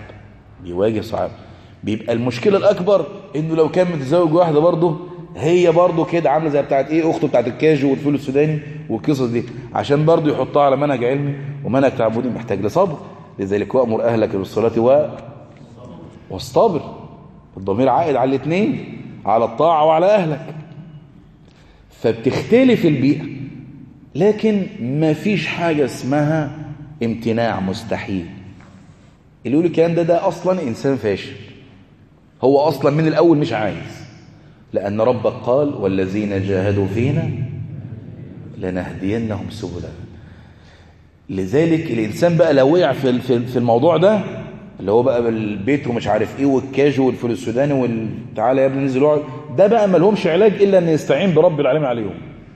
بيبقى المشكله الاكبر انه لو كان متزوج واحده برضه هي برضه كده عامله زي بتاعت ايه اخته بتاعت الكاجو والفول السوداني والقصص دي، عشان برضه يحطها على منهج علمي ومنهج تعبدي محتاج لصبر. لذلك وامر اهلك بالصلاه واصطبر، الضمير عائد على الاثنين، على الطاعه وعلى اهلك. فبتختلف البيئه، لكن ما فيش حاجه اسمها امتناع مستحيل. اللي يقول الكلام ده اصلا انسان فاشل، هو اصلا من الاول مش عايز، لان ربك قال والذين جاهدوا فينا لنهدينهم سبلنا. لذلك الانسان بقى لو وقع في الموضوع ده، اللي هو بقى بالبيت ومش عارف ايه والكاجو والفول السوداني وتعالى يا ابني ننزل اقعد، ده بقى ما لهمش علاج الا ان يستعين برب العالمين عليهم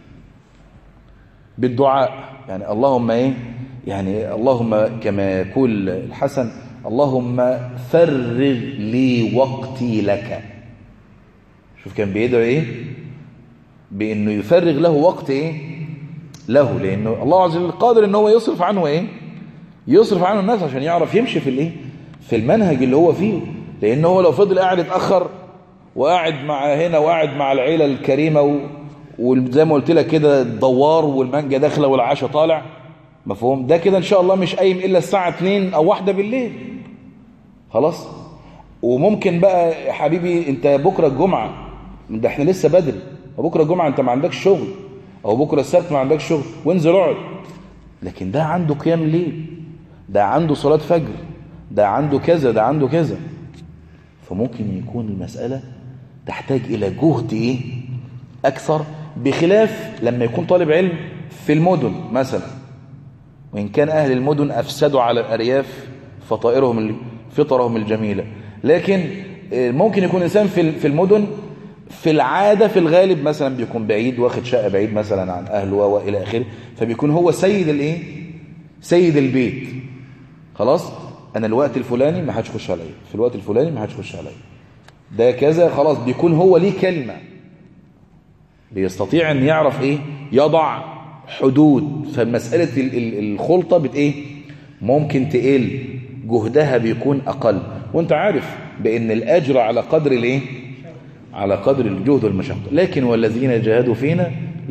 بالدعاء. يعني اللهم ايه، يعني اللهم كما يقول الحسن، اللهم فرغ لي وقتي لك. شوف كان بيدعو ايه، بانه يفرغ له وقت ايه له، لانه الله عز وجل قادر ان هو يصرف عنه ايه، يصرف عنه الناس عشان يعرف يمشي في الايه، في المنهج اللي هو فيه. لانه هو لو فضل قاعد اتاخر وقاعد مع هنا وقاعد مع العيلة الكريمة وزي ما قلت لك كده الدوار والمانجا داخله والعشاء طالع، مفهوم؟ ده كده ان شاء الله مش قايم الا الساعه 2 او 1 بالليل، خلاص. وممكن بقى يا حبيبي انت بكره الجمعه، ده احنا لسه بدري، وبكره الجمعه انت ما عندكش شغل، او بكره السبت ما عندكش شغل، وانزل اقعد. لكن ده عنده قيام ليل، ده عنده صلاه فجر، ده عنده كذا، ده عنده كذا. فممكن يكون المساله تحتاج الى جهد ايه اكثر، بخلاف لما يكون طالب علم في المدن مثلا، وإن كان أهل المدن أفسدوا على الأرياف فطرهم الجميلة. لكن ممكن يكون إنسان في المدن في العادة في الغالب مثلا بيكون بعيد، واخد شقة بعيد مثلا عن أهله وإلى آخره، فبيكون هو سيد سيد البيت. خلاص، أنا الوقت الفلاني ما حدش يخش عليا، في الوقت الفلاني ما حدش يخش عليا، ده كذا، خلاص بيكون هو ليه كلمة، بيستطيع أن يعرف يضع حدود. فمسألة الخلطة ممكن تقل، جهدها بيكون أقل، وانت عارف بأن الأجر على قدر على قدر الجهد والمشقة. لكن والذين جاهدوا فينا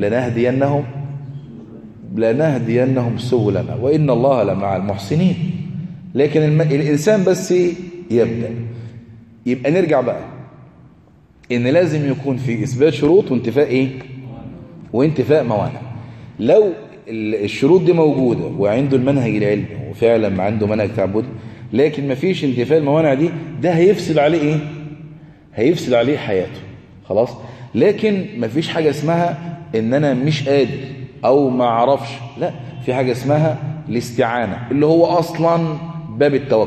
لنهدينهم سبلنا وإن الله لمع المحسنين. لكن الإنسان بس يبدأ. يبقى نرجع بقى إن لازم يكون في إثبات شروط وانتفاء موانع. لو الشروط دي موجودة وعنده المنهج العلمي وفعلا عنده منهج تعبدي، لكن ما فيش انتفاء الموانع دي، ده هيفسد عليه هيفسد عليه حياته، خلاص. لكن ما فيش حاجة اسمها ان انا مش قادر او ما اعرفش، لا، في حاجة اسمها الاستعانة اللي هو اصلا باب التوكل.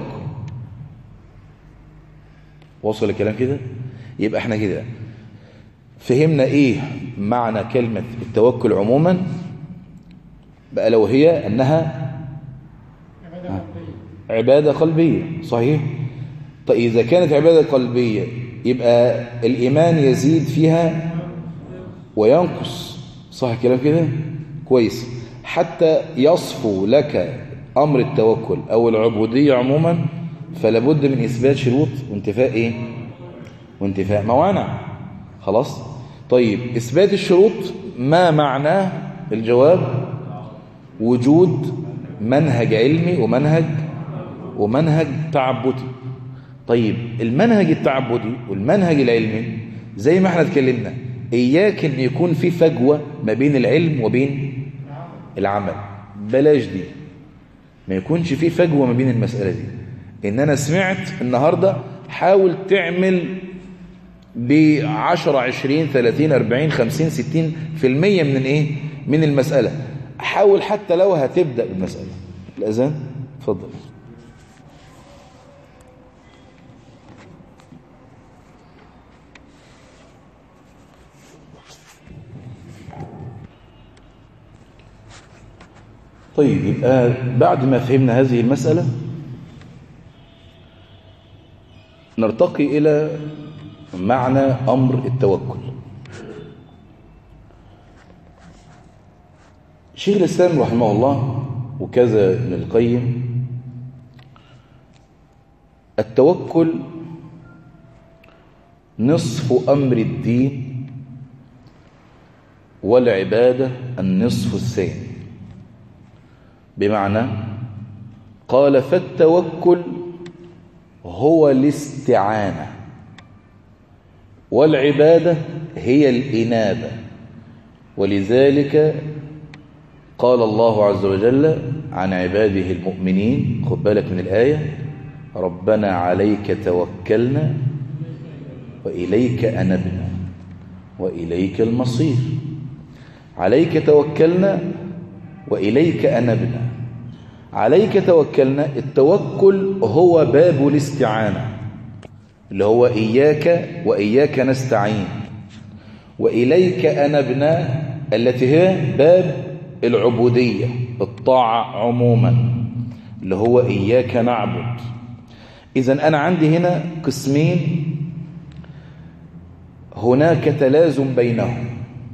وصل الكلام كده؟ يبقى احنا كده فهمنا معنى كلمة التوكل عموما بقى، لو هي أنها عبادة قلبية، صحيح؟ طيب إذا كانت عبادة قلبية يبقى الإيمان يزيد فيها وينقص، صح كلام كده؟ كويس. حتى يصفو لك أمر التوكل أو العبودية عموما فلابد من إثبات شروط وانتفاء موانع، خلاص. طيب إثبات الشروط ما معناه؟ الجواب وجود منهج علمي ومنهج تعبدي. طيب المنهج التعبدي والمنهج العلمي زي ما احنا اتكلمنا، إياك أن يكون في فجوة ما بين العلم وبين العمل، بلاش دي، ما يكونش في فجوة ما بين المسألة دي. إن أنا سمعت النهاردة حاول تعمل ب10 20 30 40 50 60% من المسألة، حاول حتى لو هتبدأ بالمسألة. الأذان، اتفضل. طيب يبقى بعد ما فهمنا هذه المسألة نرتقي إلى معنى أمر التوكل. شيخ الإسلام رحمه الله وكذا ابن القيم، التوكل نصف أمر الدين والعبادة النصف الثاني. بمعنى قال فالتوكل هو الاستعانة، والعبادة هي الإنابة. ولذلك قال الله عز وجل عن عباده المؤمنين، خد بالك من الآية، ربنا عليك توكلنا وإليك أنبنا وإليك المصير. عليك توكلنا وإليك أنبنا. عليك توكلنا، التوكل هو باب الاستعانة اللي هو إياك وإياك نستعين، وإليك أنبنا التي هي باب العبودية الطاعة عموما اللي هو إياك نعبد. إذن أنا عندي هنا قسمين هناك تلازم بينهم.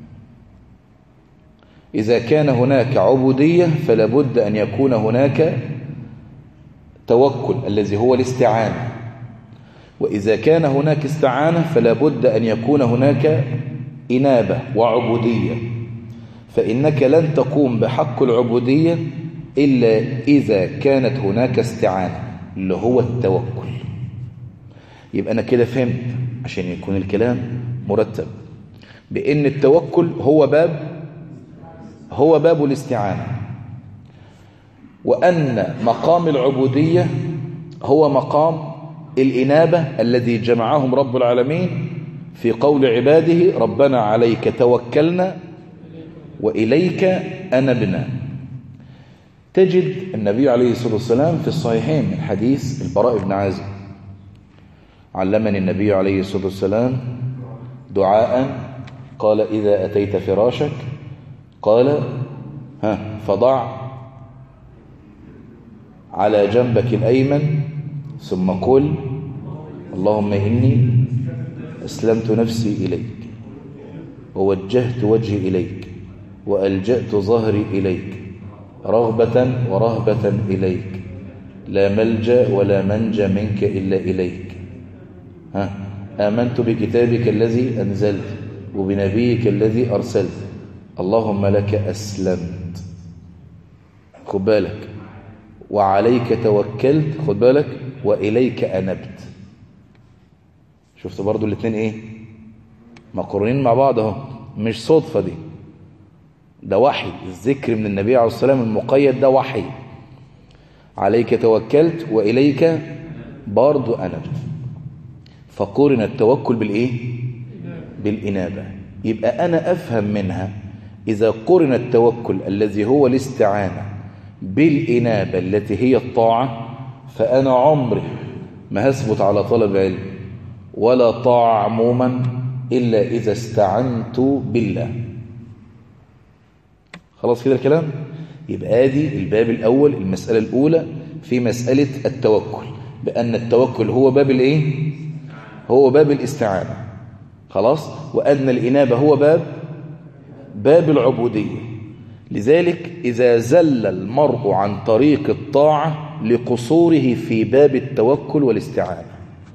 إذا كان هناك عبودية فلا بد أن يكون هناك توكل الذي هو الاستعانة، وإذا كان هناك استعانة فلا بد أن يكون هناك إنابة وعبودية، فإنك لن تقوم بحق العبودية إلا إذا كانت هناك استعانة اللي هو التوكل. يبقى أنا كده فهمت عشان يكون الكلام مرتب بأن التوكل هو باب الاستعانة، وأن مقام العبودية هو مقام الإنابة الذي جمعهم رب العالمين في قول عباده ربنا عليك توكلنا وإليك أنبنا. تجد النبي عليه الصلاة والسلام في الصحيحين من حديث البراء بن عازب: علمني النبي عليه الصلاة والسلام دعاء، قال إذا أتيت فراشك قال فضع على جنبك الأيمن ثم قل اللهم إني أسلمت نفسي إليك ووجهت وجهي إليك وألجأت ظهري إليك رغبة ورهبة إليك لا ملجأ ولا منجى منك إلا إليك. آمنت بكتابك الذي أنزلت وبنبيك الذي أرسلت اللهم لك أسلمت، خد بالك، وعليك توكلت، خد بالك، وإليك أنبت. شفت برضو الاثنين ايه مقرونين مع بعض اهو، مش صدفة دي، ده وحي. الذكر من النبي عليه الصلاة والسلام المقيد ده وحي. عليك توكلت وإليك برضو أنبت، فقرن التوكل بالإيه؟ بالإنابة. يبقى أنا أفهم منها إذا قرن التوكل الذي هو الاستعانة بالإنابة التي هي الطاعة، فأنا عمري ما هثبت على طلب علم ولا طاعة عموما إلا إذا استعنت بالله. خلاص كده الكلام؟ يبقى دي الباب الأول، المسألة الأولى في مسألة التوكل، بأن التوكل هو باب الإيه؟ هو باب الاستعانة. خلاص؟ وأن الإنابة هو باب العبودية. لذلك إذا زل المرء عن طريق الطاعة لقصوره في باب التوكل والاستعانة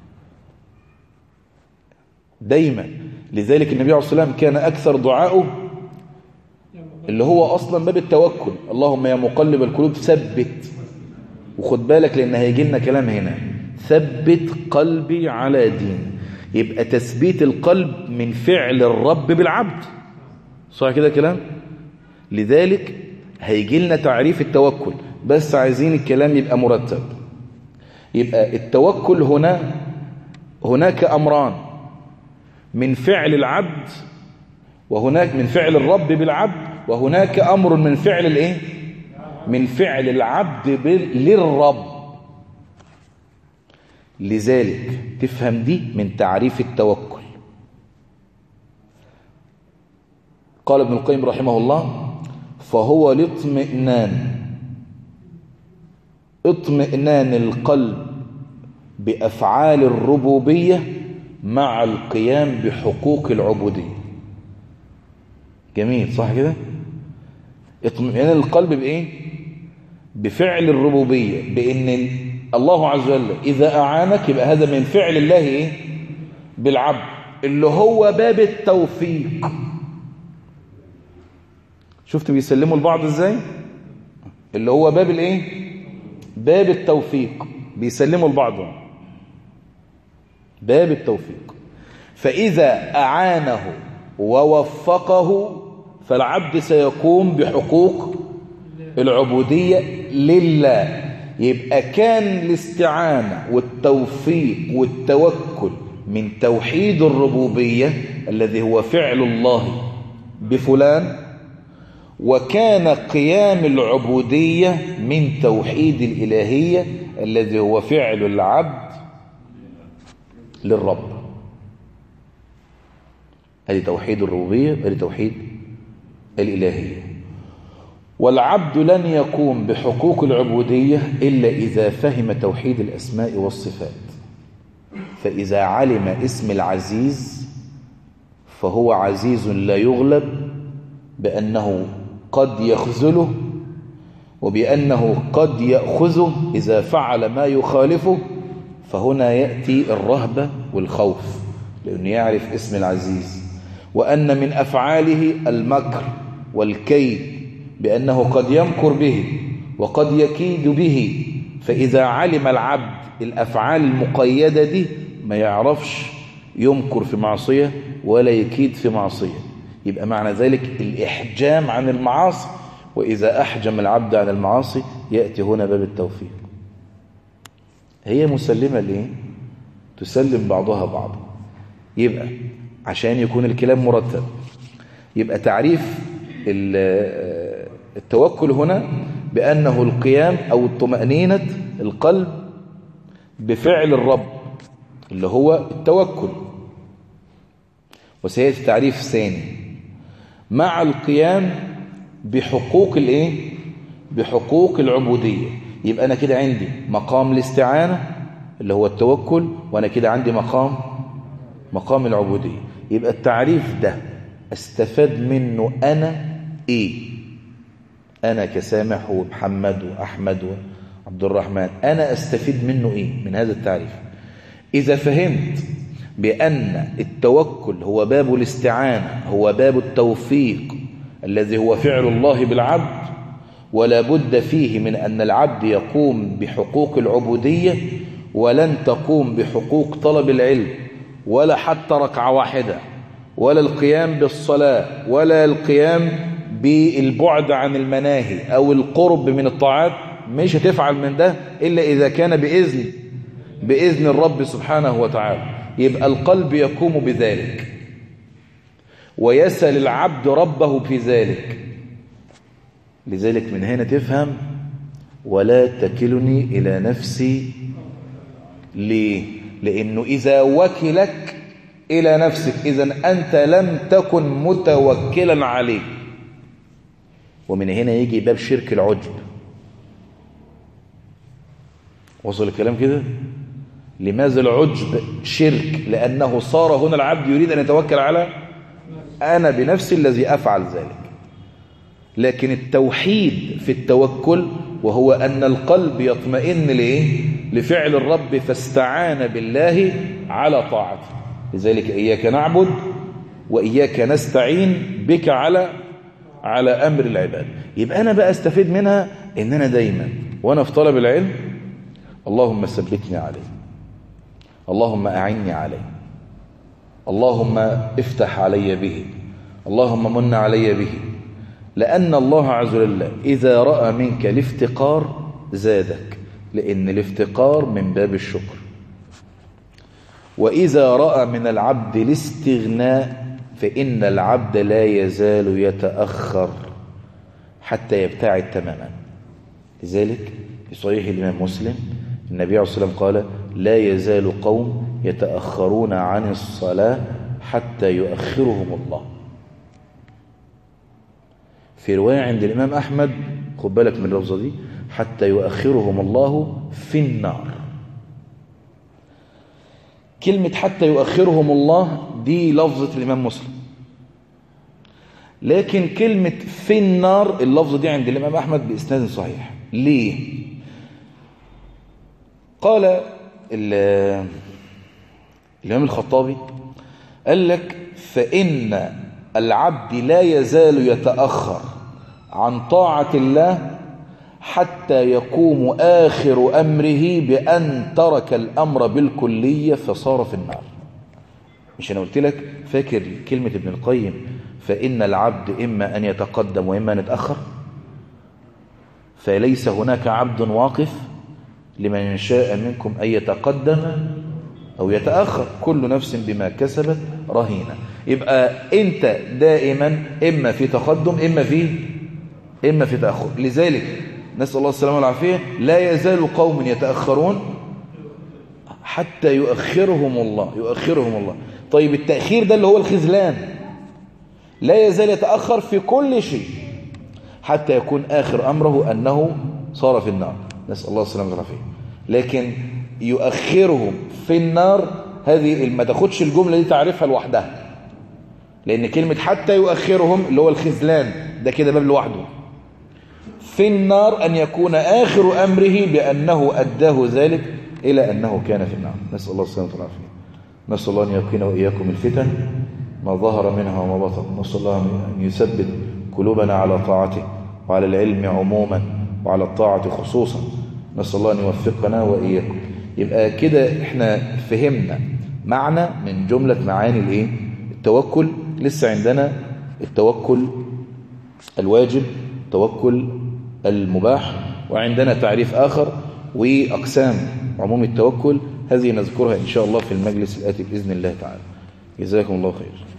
دايما. لذلك النبي عليه الصلاة والسلام كان أكثر دعائه اللي هو أصلا باب التوكل: اللهم يا مقلب القلوب ثبت. وخد بالك لأن هيجي لنا كلام هنا: ثبت قلبي على دين. يبقى تثبيت القلب من فعل الرب بالعبد، صح كده كلام؟ لذلك هيجي لنا تعريف التوكل، بس عايزين الكلام يبقى مرتب. يبقى التوكل هناك أمران: من فعل العبد، وهناك من فعل الرب بالعبد، وهناك أمر من فعل الايه؟ من فعل العبد للرب. لذلك تفهم دي من تعريف التوكل. قال ابن القيم رحمه الله: فهو اطمئنان القلب بأفعال الربوبية مع القيام بحقوق العبودية. جميل، صح كده؟ اطمئنان القلب بإيه؟ بفعل الربوبية، بأن الله عز وجل إذا أعانك يبقى هذا من فعل الله إيه؟ بالعبد، اللي هو باب التوفيق. شفت بيسلموا البعض ازاي؟ اللي هو باب الايه؟ باب التوفيق، بيسلموا البعض باب التوفيق. فإذا أعانه ووفقه فالعبد سيقوم بحقوق العبودية لله. يبقى كان الاستعانة والتوفيق والتوكل من توحيد الربوبية الذي هو فعل الله بفلان، وكان قيام العبودية من توحيد الإلهية الذي هو فعل العبد للرب. هذه توحيد الربوبية، هذه توحيد الإلهية. والعبد لن يقوم بحقوق العبودية إلا إذا فهم توحيد الأسماء والصفات. فإذا علم اسم العزيز فهو عزيز لا يغلب، بأنه قد يخذله، وبأنه قد يأخذه إذا فعل ما يخالفه، فهنا يأتي الرهبة والخوف، لأنه يعرف اسم العزيز، وأن من أفعاله المكر والكيد، بأنه قد يمكر به وقد يكيد به. فإذا علم العبد الأفعال المقيدة دي ما يعرفش يمكر في معصية ولا يكيد في معصية. يبقى معنى ذلك الإحجام عن المعاصي، وإذا أحجم العبد عن المعاصي يأتي هنا باب التوفيق. هي مسلمة ليه؟ تسلم بعضها بعضا. يبقى عشان يكون الكلام مرتب، يبقى تعريف التوكل هنا بأنه القيام أو الطمأنينة القلب بفعل الرب اللي هو التوكل. وسيأتي تعريف ثاني مع القيام بحقوق الايه؟ بحقوق العبودية. يبقى أنا كده عندي مقام الاستعانة اللي هو التوكل، وأنا كده عندي مقام العبودية. يبقى التعريف ده استفاد منه أنا إيه؟ أنا كسامح ومحمد وأحمد وعبد الرحمن، أنا أستفيد منه إيه من هذا التعريف؟ إذا فهمت بأن التوكل هو باب الاستعانة، هو باب التوفيق الذي هو فعل الله بالعبد، ولا بد فيه من أن العبد يقوم بحقوق العبودية، ولن تقوم بحقوق طلب العلم ولا حتى ركعة واحدة، ولا القيام بالصلاة، ولا القيام بالبعد عن المناهي أو القرب من الطاعات. مش هتفعل من ده إلا إذا كان بإذن الرب سبحانه وتعالى. يبقى القلب يقوم بذلك ويسأل العبد ربه في ذلك. لذلك من هنا تفهم ولا تكلني إلى نفسي. ليه؟ لأنه إذا وكلك إلى نفسك إذن أنت لم تكن متوكلا عليه. ومن هنا يجي باب شرك العجب. وصل الكلام كده؟ لماذا العجب شرك؟ لأنه صار هنا العبد يريد أن يتوكل على أنا بنفسي الذي أفعل ذلك. لكن التوحيد في التوكل وهو أن القلب يطمئن لفعل الرب، فاستعان بالله على طاعته. لذلك إياك نعبد وإياك نستعين بك على أمر العباد. يبقى أنا بقى استفيد منها إن أنا دايما وأنا في طلب العلم اللهم ثبتني عليه، اللهم أعني عليه، اللهم افتح علي به، اللهم من علي به. لأن الله عز وجل إذا رأى منك الافتقار زادك، لأن الافتقار من باب الشكر. وإذا رأى من العبد الاستغناء فإن العبد لا يزال يتأخر حتى يبتعد تماما. لذلك في صحيح الإمام مسلم النبي عليه الصلاة والسلام قال لا يزال قوم يتأخرون عن الصلاة حتى يؤخرهم الله. في رواية عند الإمام أحمد خد بالك من اللفظة دي، حتى يؤخرهم الله في النار. كلمة حتى يؤخرهم الله دي لفظة الإمام مسلم، لكن كلمة في النار اللفظة دي عند الإمام أحمد بإسناد صحيح. ليه؟ قال الإمام الخطابي قال لك فإن العبد لا يزال يتأخر عن طاعة الله حتى يقوم آخر أمره بأن ترك الأمر بالكلية فصار في النار. مش أنا قلت لك فاكر كلمة ابن القيم فإن العبد إما أن يتقدم وإما أن يتأخر؟ فليس هناك عبد واقف، لمن شاء منكم أن يتقدم أو يتأخر، كل نفس بما كسبت رهينة. يبقى أنت دائما إما في تقدم إما في تأخر. لذلك نسأل الله السلامة والعافية لا يزال قوم يتأخرون حتى يؤخرهم الله. طيب التأخير ده اللي هو الخذلان، لا يزال يتأخر في كل شيء حتى يكون آخر أمره أنه صار في النار، نسأل الله السلامة والعافية. لكن يؤخرهم في النار هذه ما تاخدش الجملة دي تعرفها لوحدها، لأن كلمة حتى يؤخرهم اللي هو الخذلان ده كده باب لوحده. في النار أن يكون آخر أمره بأنه أداه ذلك إلى أنه كان في النار. نسأل الله السلامة والعافية. نسأل الله أن يقينا وإياكم الفتن ما ظهر منها وما بطن. نسأل الله أن يثبت قلوبنا على طاعته وعلى العلم عموما وعلى الطاعة خصوصا. نسأل الله أن يوفقنا وإياكم. يبقى كده احنا فهمنا معنى من جملة معاني التوكل. لسه عندنا التوكل الواجب، التوكل المباح، وعندنا تعريف آخر وأقسام عموم التوكل. هذه نذكرها إن شاء الله في المجلس الآتي بإذن الله تعالى. جزاكم الله خير.